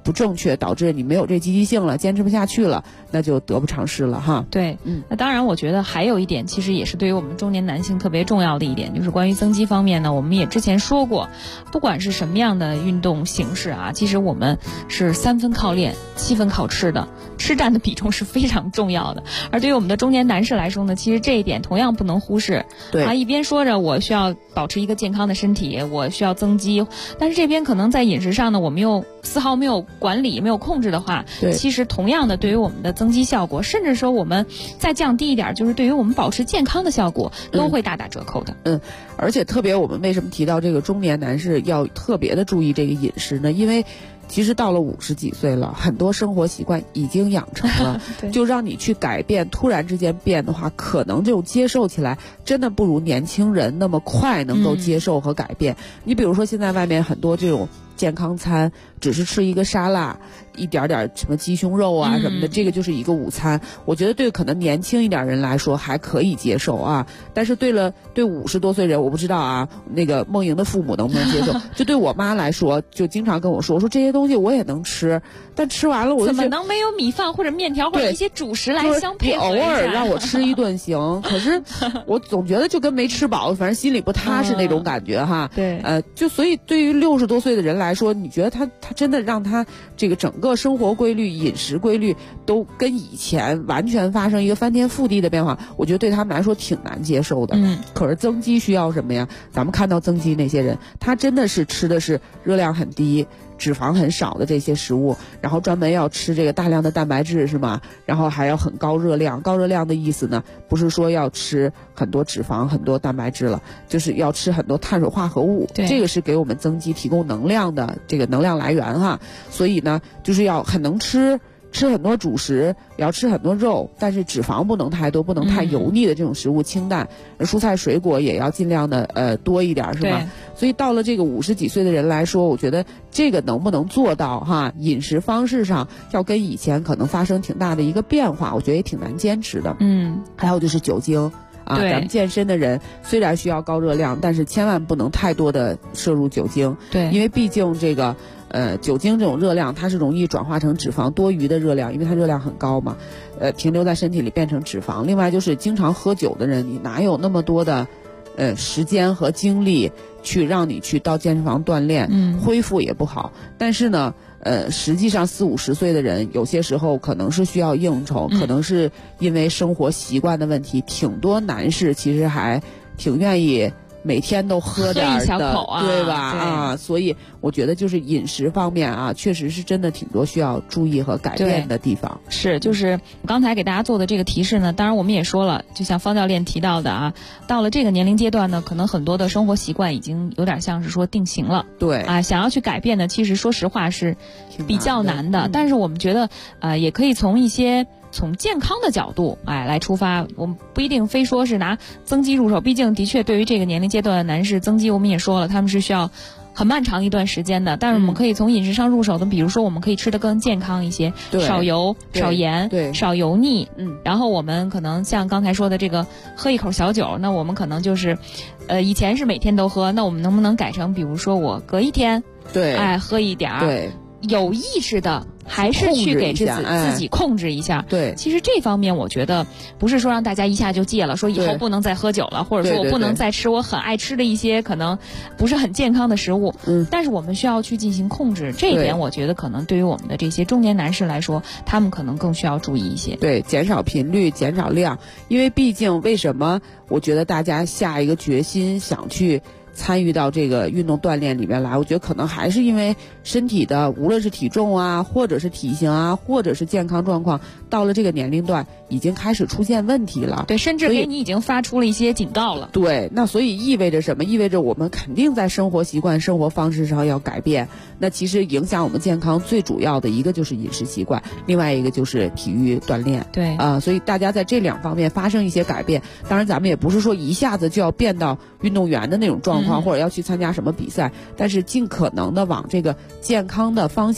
不正确，导致你没有这积极性了，坚持不下去了，那就得不偿失了哈。 对，那当然我觉得还有一点其实也是对于我们中年男性特别重要的一点，就是关于增肌方面呢，我们也之前说过，不管是什么样的运动形式啊，其实我们是3分靠练7分靠吃的，吃占的比重是非常重要的。而对于我们的中年男士来说呢，其实这一点同样不能忽视。 对啊，一边说着我需要保持一个健康的身体，我需要增肌，但是这边可能在饮食上呢，我们又丝毫没有管理、没有控制的话，其实同样的对于我们的增肌效果，甚至说我们再降低一点，就是对于我们保持健康的效果，都会大打折扣的。 而且特别我们为什么提到这个中年男士要特别的注意这个饮食呢？因为其实到了50几岁了，很多生活习惯已经养成了就让你去改变，突然之间变的话，可能这种接受起来真的不如年轻人那么快能够接受和改变。你比如说现在外面很多这种健康餐，只是吃一个沙拉，一点点什么鸡胸肉啊什么的，这个就是一个午餐。我觉得对可能年轻一点人来说还可以接受啊，但是对50多岁人，我不知道啊，那个梦莹的父母能不能接受？就对我妈来说，就经常跟我说这些东西我也能吃，但吃完了我就怎么能没有米饭或者面条或者一些主食来相配合一下？ 你偶尔让我吃一顿行，可是我总觉得就跟没吃饱，反正心里不踏实那种感觉哈。 对， 就所以对于60多岁的人来说，你觉得他真的让他这个整个生活规律、饮食规律都跟以前完全发生一个翻天覆地的变化，我觉得对他们来说挺难接受的。可是增肌需要什么呀？咱们看到增肌那些人，他真的是吃的是热量很低、脂肪很少的这些食物，然后专门要吃这个大量的蛋白质是吗？然后还要很高热量。高热量的意思呢，不是说要吃很多脂肪、很多蛋白质了，就是要吃很多碳水化合物。这个是给我们增肌提供能量的这个能量来源哈。所以呢，就是要很能吃很多主食，也要吃很多肉，但是脂肪不能太多，不能太油腻的这种食物，清淡。蔬菜水果也要尽量的多一点，是吧？所以到了这个50几岁的人来说，我觉得这个能不能做到哈？饮食方式上要跟以前可能发生挺大的一个变化，我觉得也挺难坚持的。还有就是酒精。咱们健身的人虽然需要高热量，但是千万不能太多的摄入酒精。对，因为毕竟这个酒精这种热量，它是容易转化成脂肪多余的热量，因为它热量很高嘛，停留在身体里变成脂肪。另外就是经常喝酒的人，你哪有那么多的时间和精力去让你去到健身房锻炼，恢复也不好。但是呢实际上40、50岁的人，有些时候可能是需要应酬，可能是因为生活习惯的问题，挺多男士其实还挺愿意每天都喝点一小口啊， 对吧？所以我觉得就是饮食方面啊，确实是真的挺多需要注意和改变的地方。 是，就是刚才给大家做的这个提示呢，当然我们也说了，就像方教练提到的啊，到了这个年龄阶段呢，可能很多的生活习惯已经有点像是说定型了。对啊，想要去改变呢，其实说实话是比较难的。但是我们觉得也可以从健康的角度来出发，我们不一定非说是拿增肌入手，毕竟的确对于这个年龄阶段的男士增肌，我们也说了，他们是需要很漫长一段时间的。但是我们可以从饮食上入手的，比如说我们可以吃得更健康一些，少油、少盐、少油腻。然后我们可能像刚才说的这个喝一口小酒，那我们可能就是以前是每天都喝，那我们能不能改成比如说我隔一天喝一点儿，有意识的还是去给自己控制一下。对，其实这方面我觉得不是说让大家一下就戒了，说以后不能再喝酒了，或者说我不能再吃我很爱吃的一些可能不是很健康的食物。但是我们需要去进行控制，这一点我觉得可能对于我们的这些中年男士来说，他们可能更需要注意一些。对，减少频率，减少量，因为毕竟为什么我觉得大家下一个决心想去参与到这个运动锻炼里面来，我觉得可能还是因为身体的无论是体重啊，或者是体型啊，或者是健康状况，到了这个年龄段已经开始出现问题了。对，甚至给你已经发出了一些警告了。对，那所以意味着什么？意味着我们肯定在生活习惯、生活方式上要改变。那其实影响我们健康最主要的一个就是饮食习惯，另外一个就是体育锻炼。对所以大家在这两方面发生一些改变。当然咱们也不是说一下子就要变到运动员的那种状况，或者要去参加什么比赛，但是尽可能的往这个健康的方向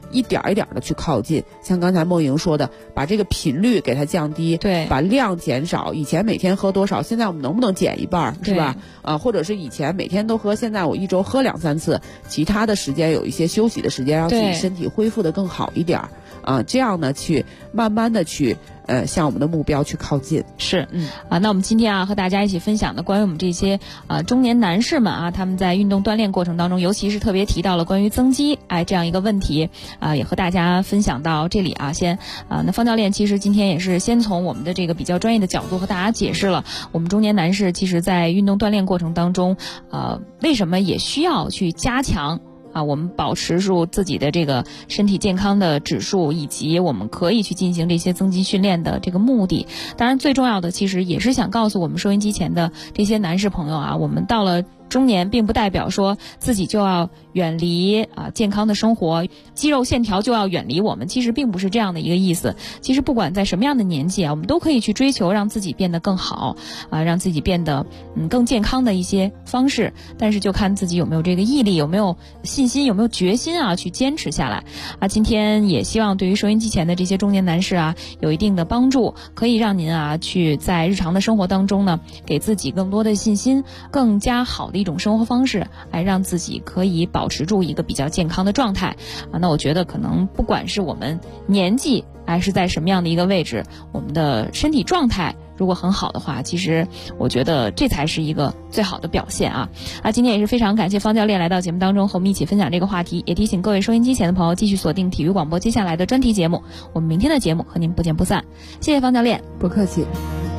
一点一点的去靠近。像刚才梦莹说的，把这个频率给它降低， 对， 把量减少。以前每天喝多少，现在我们能不能减一半，是吧？或者是以前每天都喝，现在我一周喝2-3次，其他的时间有一些休息的时间，让自己身体恢复得更好一点这样呢，去慢慢的去向我们的目标去靠近。 是，那我们今天和大家一起分享的关于我们这些中年男士们他们在运动锻炼过程当中，尤其是特别提到了关于增肌这样一个问题也和大家分享到这里那方教练其实今天也是先从我们的这个比较专业的角度和大家解释了我们中年男士其实在运动锻炼过程当中为什么也需要去加强我们保持住自己的这个身体健康的指数，以及我们可以去进行这些增肌训练的这个目的。当然最重要的其实也是想告诉我们收音机前的这些男士朋友我们到了中年并不代表说自己就要远离健康的生活，肌肉线条就要远离我们，其实并不是这样的一个意思。其实不管在什么样的年纪我们都可以去追求让自己变得更好让自己变得更健康的一些方式，但是就看自己有没有这个毅力，有没有信心，有没有决心去坚持下来今天也希望对于收音机前的这些中年男士有一定的帮助，可以让您去在日常的生活当中呢，给自己更多的信心，更加好的一种生活方式，让自己可以保持住一个比较健康的状态那我觉得可能不管是我们年纪还是在什么样的一个位置，我们的身体状态如果很好的话，其实我觉得这才是一个最好的表现今天也是非常感谢方教练来到节目当中和我们一起分享这个话题，也提醒各位收音机前的朋友继续锁定体育广播接下来的专题节目，我们明天的节目和您不见不散。谢谢方教练。 不客气。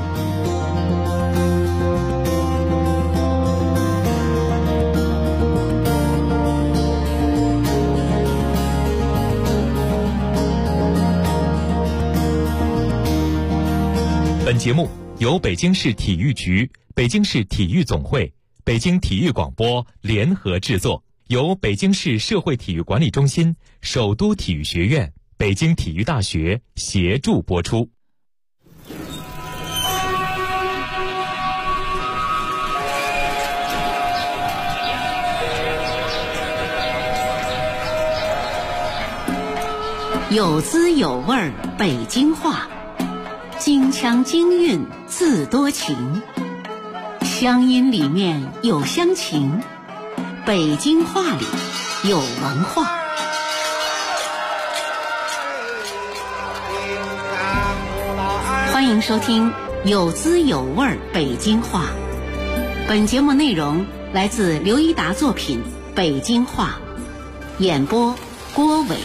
本节目由北京市体育局、北京市体育总会、北京体育广播联合制作，由北京市社会体育管理中心、首都体育学院、北京体育大学协助播出。 有滋有味儿北京话，京腔京韵自多情，乡音里面有乡情，北京话里有文化。欢迎收听有滋有味儿北京话。本节目内容来自刘一达作品《北京话》，演播郭伟。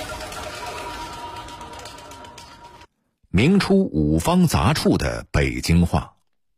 明初五方杂处的北京话。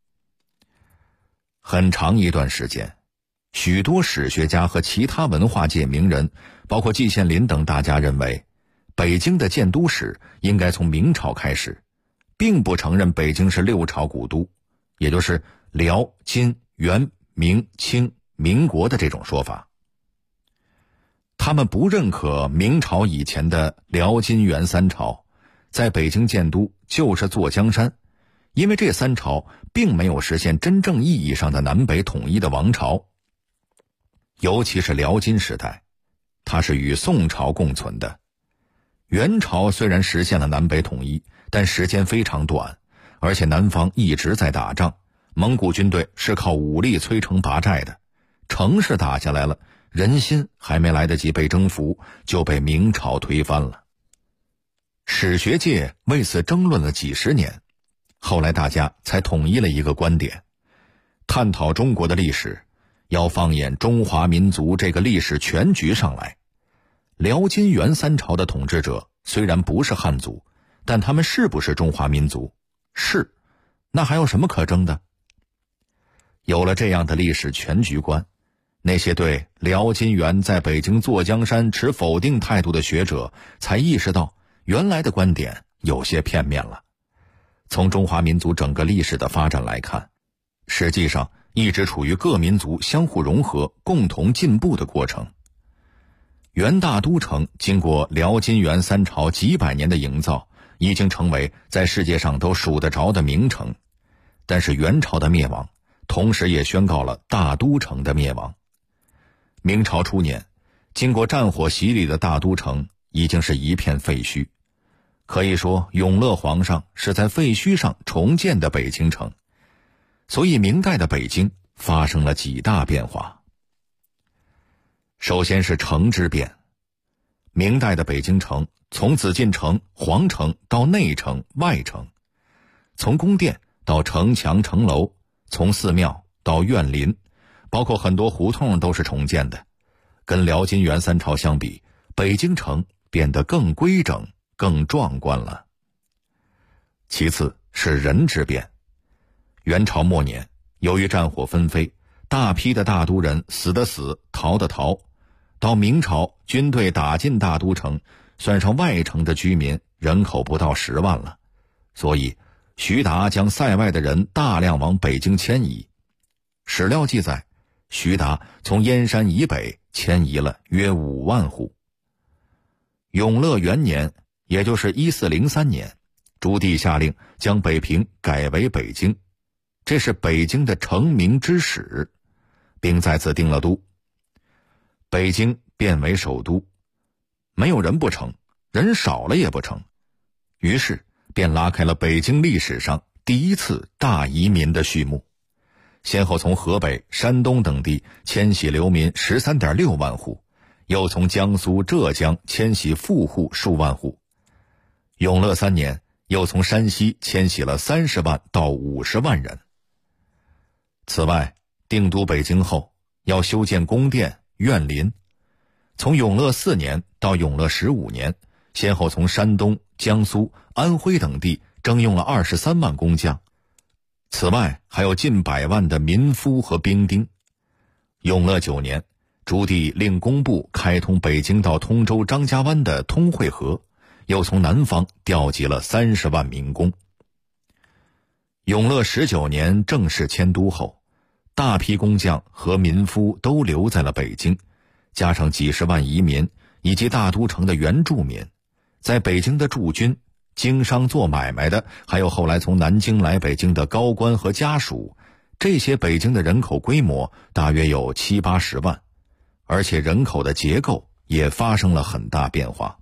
很长一段时间，许多史学家和其他文化界名人，包括季羡林等大家认为，北京的建都史应该从明朝开始，并不承认北京是6朝古都，也就是辽、金、元、明、清、民国的这种说法。他们不认可明朝以前的辽、金、元3朝在北京建都就是坐江山，因为这3朝并没有实现真正意义上的南北统一的王朝。尤其是辽金时代，它是与宋朝共存的。元朝虽然实现了南北统一，但时间非常短，而且南方一直在打仗，蒙古军队是靠武力摧城拔寨的，城市打下来了，人心还没来得及被征服，就被明朝推翻了。史学界为此争论了几十年，后来大家才统一了一个观点：探讨中国的历史，要放眼中华民族这个历史全局上来。辽金元3朝的统治者虽然不是汉族，但他们是不是中华民族？是，那还有什么可争的？有了这样的历史全局观，那些对辽金元在北京坐江山持否定态度的学者才意识到，原来的观点有些片面了。从中华民族整个历史的发展来看，实际上一直处于各民族相互融合、共同进步的过程。元大都城经过辽金元3朝几百年的营造，已经成为在世界上都数得着的名城。但是元朝的灭亡，同时也宣告了大都城的灭亡。明朝初年，经过战火洗礼的大都城已经是一片废墟。可以说永乐皇上是在废墟上重建的北京城，所以明代的北京发生了几大变化。首先是城之变。明代的北京城从紫禁城、皇城到内城、外城，从宫殿到城墙、城楼，从寺庙到苑林，包括很多胡同都是重建的。跟辽金元三朝相比，北京城变得更规整、更壮观了。其次是人之变。元朝末年，由于战火纷飞，大批的大都人死的死，逃的逃。到明朝，军队打进大都城，算上外城的居民，人口不到10万了。所以徐达将塞外的人大量往北京迁移。史料记载，徐达从燕山以北迁移了约5万户。永乐元年，也就是1403年，朱棣下令将北平改为北京，这是北京的成名之始，并在此定了都。北京变为首都，没有人不成，人少了也不成，于是便拉开了北京历史上第一次大移民的序幕，先后从河北、山东等地迁徙流民 13.6 万户，又从江苏、浙江迁徙富户数万户。永乐3年，又从山西迁徙了30万到50万人。此外，定都北京后，要修建宫殿、苑林。从永乐4年到永乐15年，先后从山东、江苏、安徽等地征用了23万工匠。此外，还有近100万的民夫和兵丁。永乐9年，朱棣令工部开通北京到通州张家湾的通惠河，又从南方调集了30万民工。永乐19年正式迁都后，大批工匠和民夫都留在了北京，加上几十万移民以及大都城的原住民，在北京的驻军、经商做买卖的，还有后来从南京来北京的高官和家属，这些北京的人口规模大约有70-80万，而且人口的结构也发生了很大变化。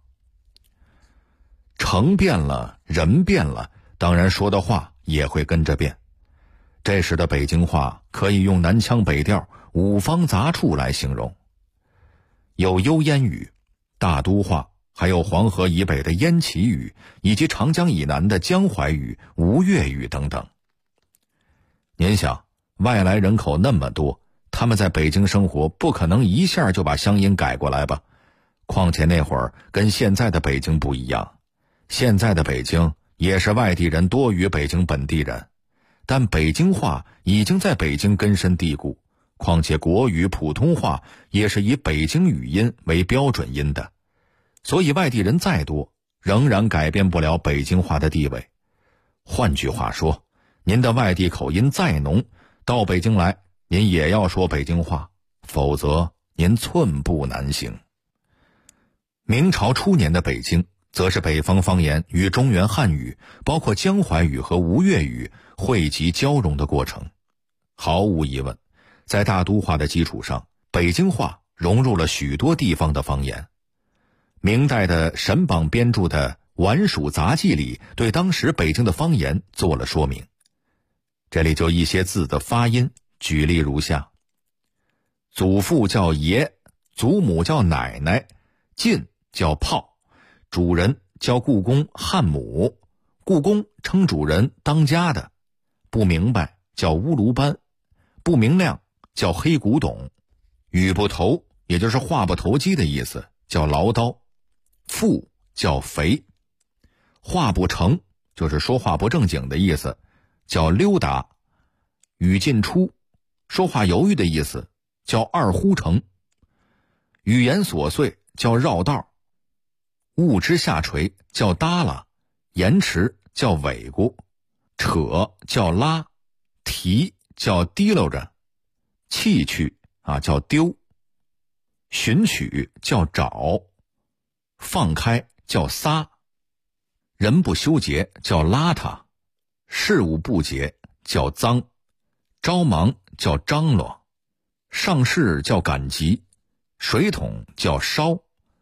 城变了，人变了，当然说的话也会跟着变。这时的北京话可以用南腔北调、五方杂处来形容，有幽燕语、大都话，还有黄河以北的燕齐语，以及长江以南的江淮语、吴越语等等。您想，外来人口那么多，他们在北京生活，不可能一下就把乡音改过来吧？况且那会儿跟现在的北京不一样，现在的北京也是外地人多于北京本地人，但北京话已经在北京根深蒂固，况且国语、普通话也是以北京语音为标准音的，所以外地人再多，仍然改变不了北京话的地位。换句话说，您的外地口音再浓，到北京来，您也要说北京话，否则您寸步难行。明朝初年的北京，则是北方方言与中原汉语，包括江淮语和吴越语汇集交融的过程。毫无疑问，在大都话的基础上，北京话融入了许多地方的方言。明代的沈榜编著的《皖蜀杂记》里对当时北京的方言做了说明。这里就一些字的发音，举例如下：祖父叫爷，祖母叫奶奶，进叫炮，主人叫故宫汉母，故宫称主人当家的，不明白叫乌卢班，不明亮叫黑古董，语不投也就是话不投机的意思，叫唠叨，富叫肥，话不成就是说话不正经的意思，叫溜达，语尽出说话犹豫的意思，叫二呼成，语言琐碎叫绕道，物之下垂叫耷拉，延迟叫尾咕，扯叫拉，提叫提溜着，弃去叫丢，寻取叫找，放开叫撒，人不修洁叫邋遢，事物不洁叫脏，着忙叫张罗，上事叫赶集，水桶叫烧，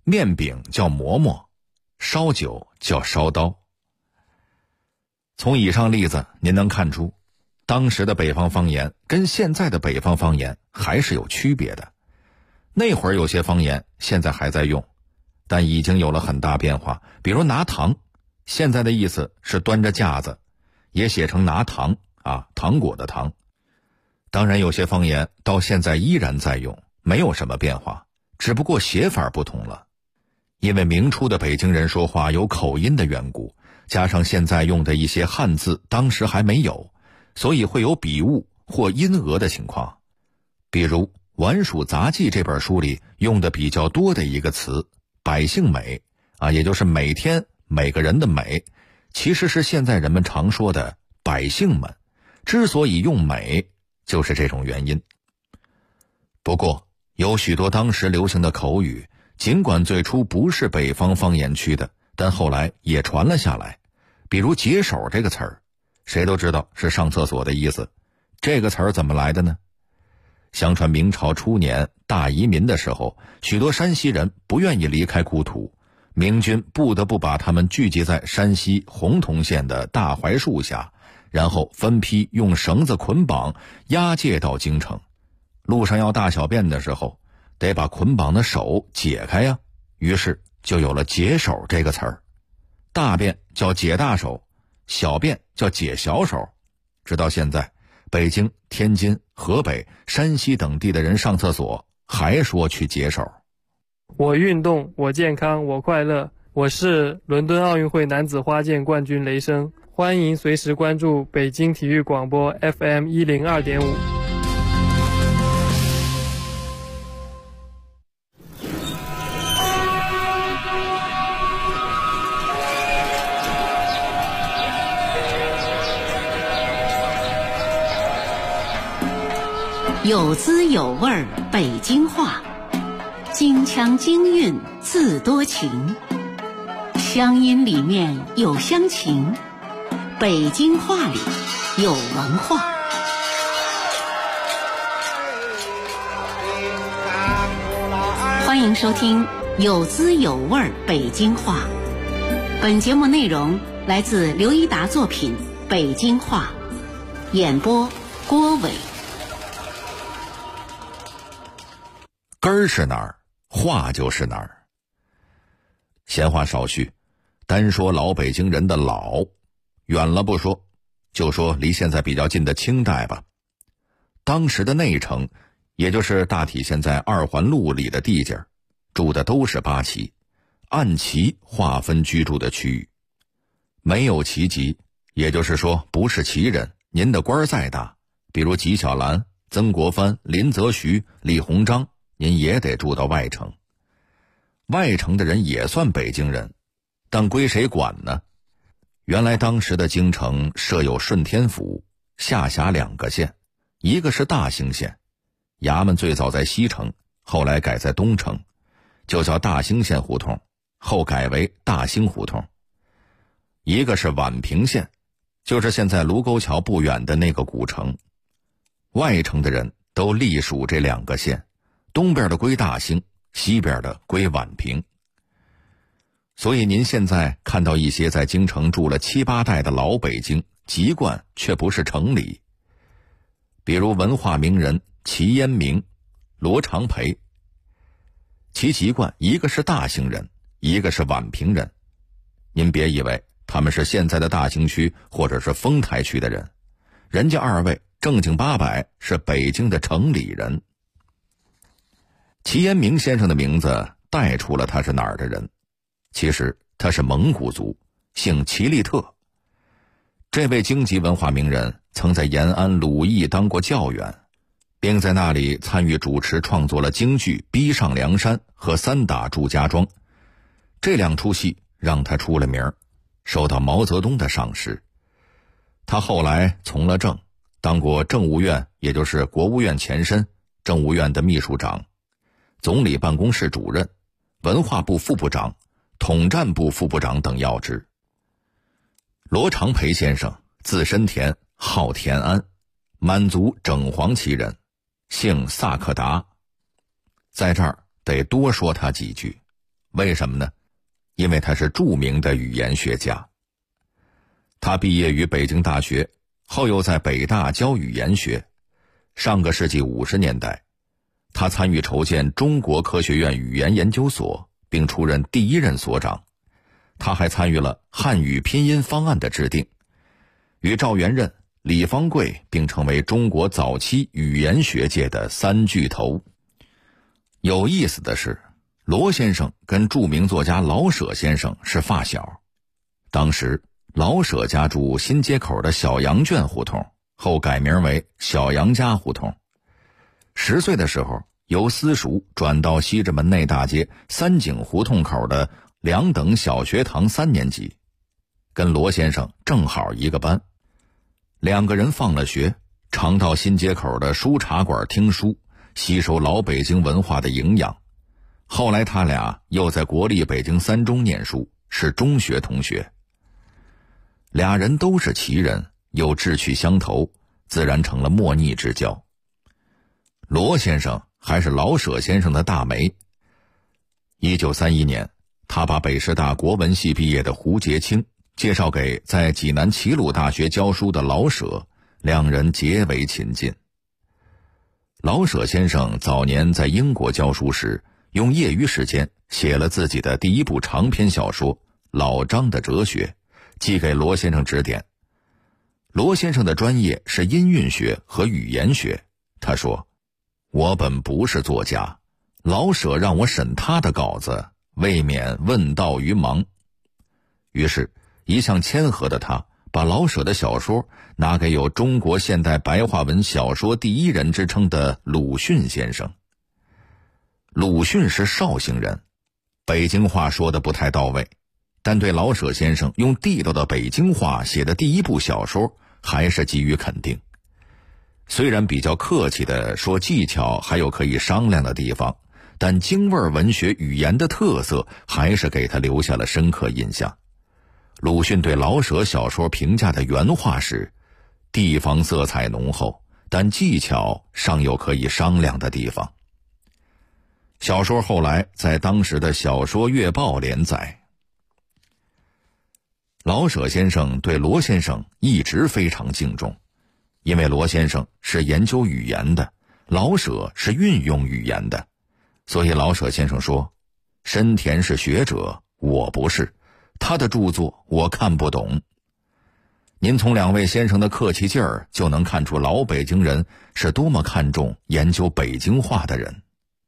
面饼叫馍馍，烧酒叫烧刀。从以上例子您能看出，当时的北方方言跟现在的北方方言还是有区别的。那会儿有些方言现在还在用，但已经有了很大变化。比如拿糖，现在的意思是端着架子，也写成拿糖啊，糖果的糖。当然有些方言到现在依然在用，没有什么变化，只不过写法不同了。因为明初的北京人说话有口音的缘故，加上现在用的一些汉字当时还没有，所以会有笔误或音讹的情况。比如《晚蜀杂记》这本书里用的比较多的一个词百姓美啊，也就是每天每个人的美，其实是现在人们常说的百姓们。之所以用美，就是这种原因。不过有许多当时流行的口语，尽管最初不是北方方言区的，但后来也传了下来。比如解手这个词儿，谁都知道是上厕所的意思。这个词儿怎么来的呢？相传明朝初年大移民的时候，许多山西人不愿意离开故土，明军不得不把他们聚集在山西洪洞县的大槐树下，然后分批用绳子捆绑押解到京城。路上要大小便的时候，得把捆绑的手解开呀，于是就有了解手这个词儿。大便叫解大手，小便叫解小手。直到现在，北京、天津、河北、山西等地的人上厕所还说去解手。 我运动，我健康，我快乐。我是伦敦奥运会男子花剑冠军雷声，欢迎随时关注北京体育广播 FM 102.5。 有滋有味北京话，京腔京韵自多情，乡音里面有乡情，北京话里有文化。欢迎收听有滋有味北京话。本节目内容来自刘一达作品《北京话》，演播郭伟。 根儿是哪儿，话就是哪儿。闲话少叙，单说老北京人的老，远了不说，就说离现在比较近的清代吧。当时的内城，也就是大体现在二环路里的地界，住的都是八旗，按旗划分居住的区域。没有旗籍，也就是说不是旗人，您的官再大，比如纪晓岚、曾国藩、林则徐、李鸿章，您也得住到外城。外城的人也算北京人，但归谁管呢？原来当时的京城设有顺天府，下辖2个县，一个是大兴县，衙门最早在西城，后来改在东城，就叫大兴县胡同，后改为大兴胡同。一个是宛平县，就是现在卢沟桥不远的那个古城。外城的人都隶属这2个县，东边的归大兴，西边的归宛平。所以您现在看到一些在京城住了7、8代的老北京，籍贯却不是城里。比如文化名人齐烟明、罗长培，其籍贯一个是大兴人，一个是宛平人。您别以为他们是现在的大兴区或者是丰台区的人，人家2位正经八百是北京的城里人。齐烟明先生的名字带出了他是哪儿的人，其实他是蒙古族，姓齐利特。这位京籍文化名人曾在延安鲁艺当过教员，并在那里参与主持创作了京剧《逼上梁山》和《三打祝家庄》，这2出戏让他出了名，受到毛泽东的赏识。他后来从了政，当过政务院，也就是国务院前身，政务院的秘书长，总理办公室主任，文化部副部长，统战部副部长等要职。罗长培先生字申田，号田安，满族整黄旗人，姓萨克达。在这儿得多说他几句。 为什么呢？因为他是著名的语言学家。他毕业于北京大学，后又在北大教语言学。上个世纪50年代，他参与筹建中国科学院语言研究所，并出任第一任所长。他还参与了汉语拼音方案的制定，与赵元任、李方贵并成为中国早期语言学界的三巨头。有意思的是，罗先生跟著名作家老舍先生是发小。当时老舍家住新街口的小羊圈胡同，后改名为小杨家胡同。10岁的时候，由私塾转到西直门内大街三井胡同口的2等小学堂3年级，跟罗先生正好一个班。2个人放了学，常到新街口的书茶馆听书，吸收老北京文化的营养。后来他俩又在国立北京3中念书，是中学同学。俩人都是奇人，又志趣相投，自然成了莫逆之交。罗先生还是老舍先生的大媒。1931年，他把北师大国文系毕业的胡洁清介绍给在济南齐鲁大学教书的老舍，两人结为亲近。老舍先生早年在英国教书时，用业余时间写了自己的第一部长篇小说《老张的哲学》，寄给罗先生指点。罗先生的专业是音韵学和语言学，他说：“我本不是作家，老舍让我审他的稿子，未免问道于盲。”于是一向谦和的他把老舍的小说拿给有中国现代白话文小说第一人之称的鲁迅先生。鲁迅是绍兴人，北京话说得不太到位，但对老舍先生用地道的北京话写的第一部小说还是给予肯定。虽然比较客气地说技巧还有可以商量的地方，但京味文学语言的特色还是给他留下了深刻印象。鲁迅对老舍小说评价的原话是：地方色彩浓厚，但技巧尚有可以商量的地方。小说后来在当时的小说月报连载。老舍先生对罗先生一直非常敬重，因为罗先生是研究语言的，老舍是运用语言的，所以老舍先生说：深田是学者，我不是，他的著作我看不懂。您从两位先生的客气劲儿就能看出老北京人是多么看重研究北京话的人。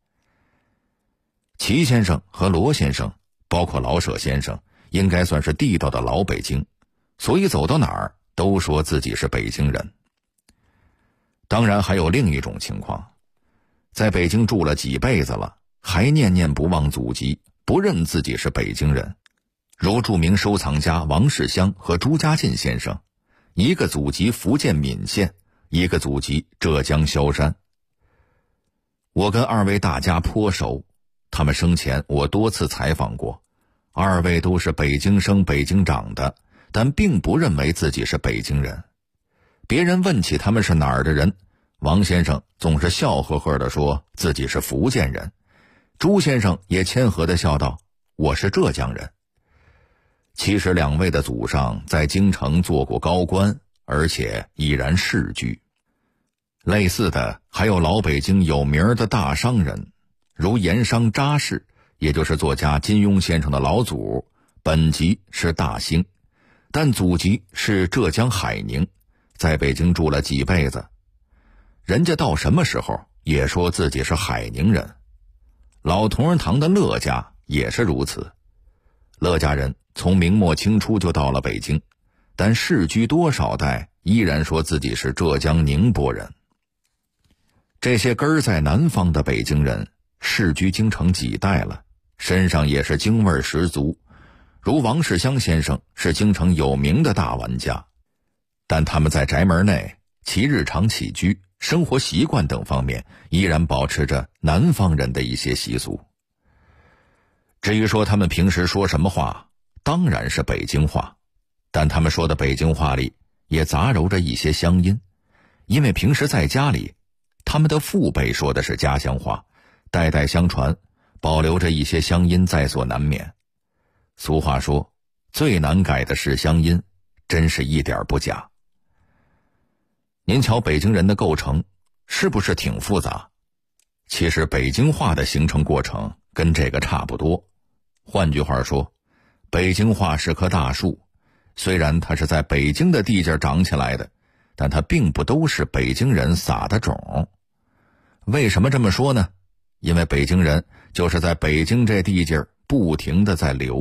齐先生和罗先生，包括老舍先生，应该算是地道的老北京，所以走到哪儿都说自己是北京人。当然还有另一种情况，在北京住了几辈子了，还念念不忘祖籍，不认自己是北京人，如著名收藏家王世襄和朱家进先生，一个祖籍福建闽县，一个祖籍浙江萧山。我跟二位大家颇熟，他们生前我多次采访过，二位都是北京生北京长的，但并不认为自己是北京人。别人问起他们是哪儿的人，王先生总是笑呵呵地说自己是福建人，朱先生也谦和地笑道：我是浙江人。其实两位的祖上在京城做过高官，而且依然世居。类似的还有老北京有名的大商人，如盐商查氏，也就是作家金庸先生的老祖，本籍是大兴，但祖籍是浙江海宁，在北京住了几辈子。人家到什么时候也说自己是海宁人。老同仁堂的乐家也是如此，乐家人从明末清初就到了北京，但世居多少代依然说自己是浙江宁波人。这些根儿在南方的北京人世居京城几代了，身上也是京味十足，如王世襄先生是京城有名的大玩家，但他们在宅门内其日常起居、生活习惯等方面依然保持着南方人的一些习俗。至于说他们平时说什么话，当然是北京话，但他们说的北京话里也杂糅着一些乡音，因为平时在家里他们的父辈说的是家乡话，代代相传， 保留着一些乡音在所难免。俗话说，最难改的是乡音，真是一点不假。您瞧北京人的构成是不是挺复杂？其实北京话的形成过程跟这个差不多。换句话说，北京话是棵大树，虽然它是在北京的地界长起来的，但它并不都是北京人撒的种。为什么这么说呢？因为北京人就是在北京这地界不停地在流。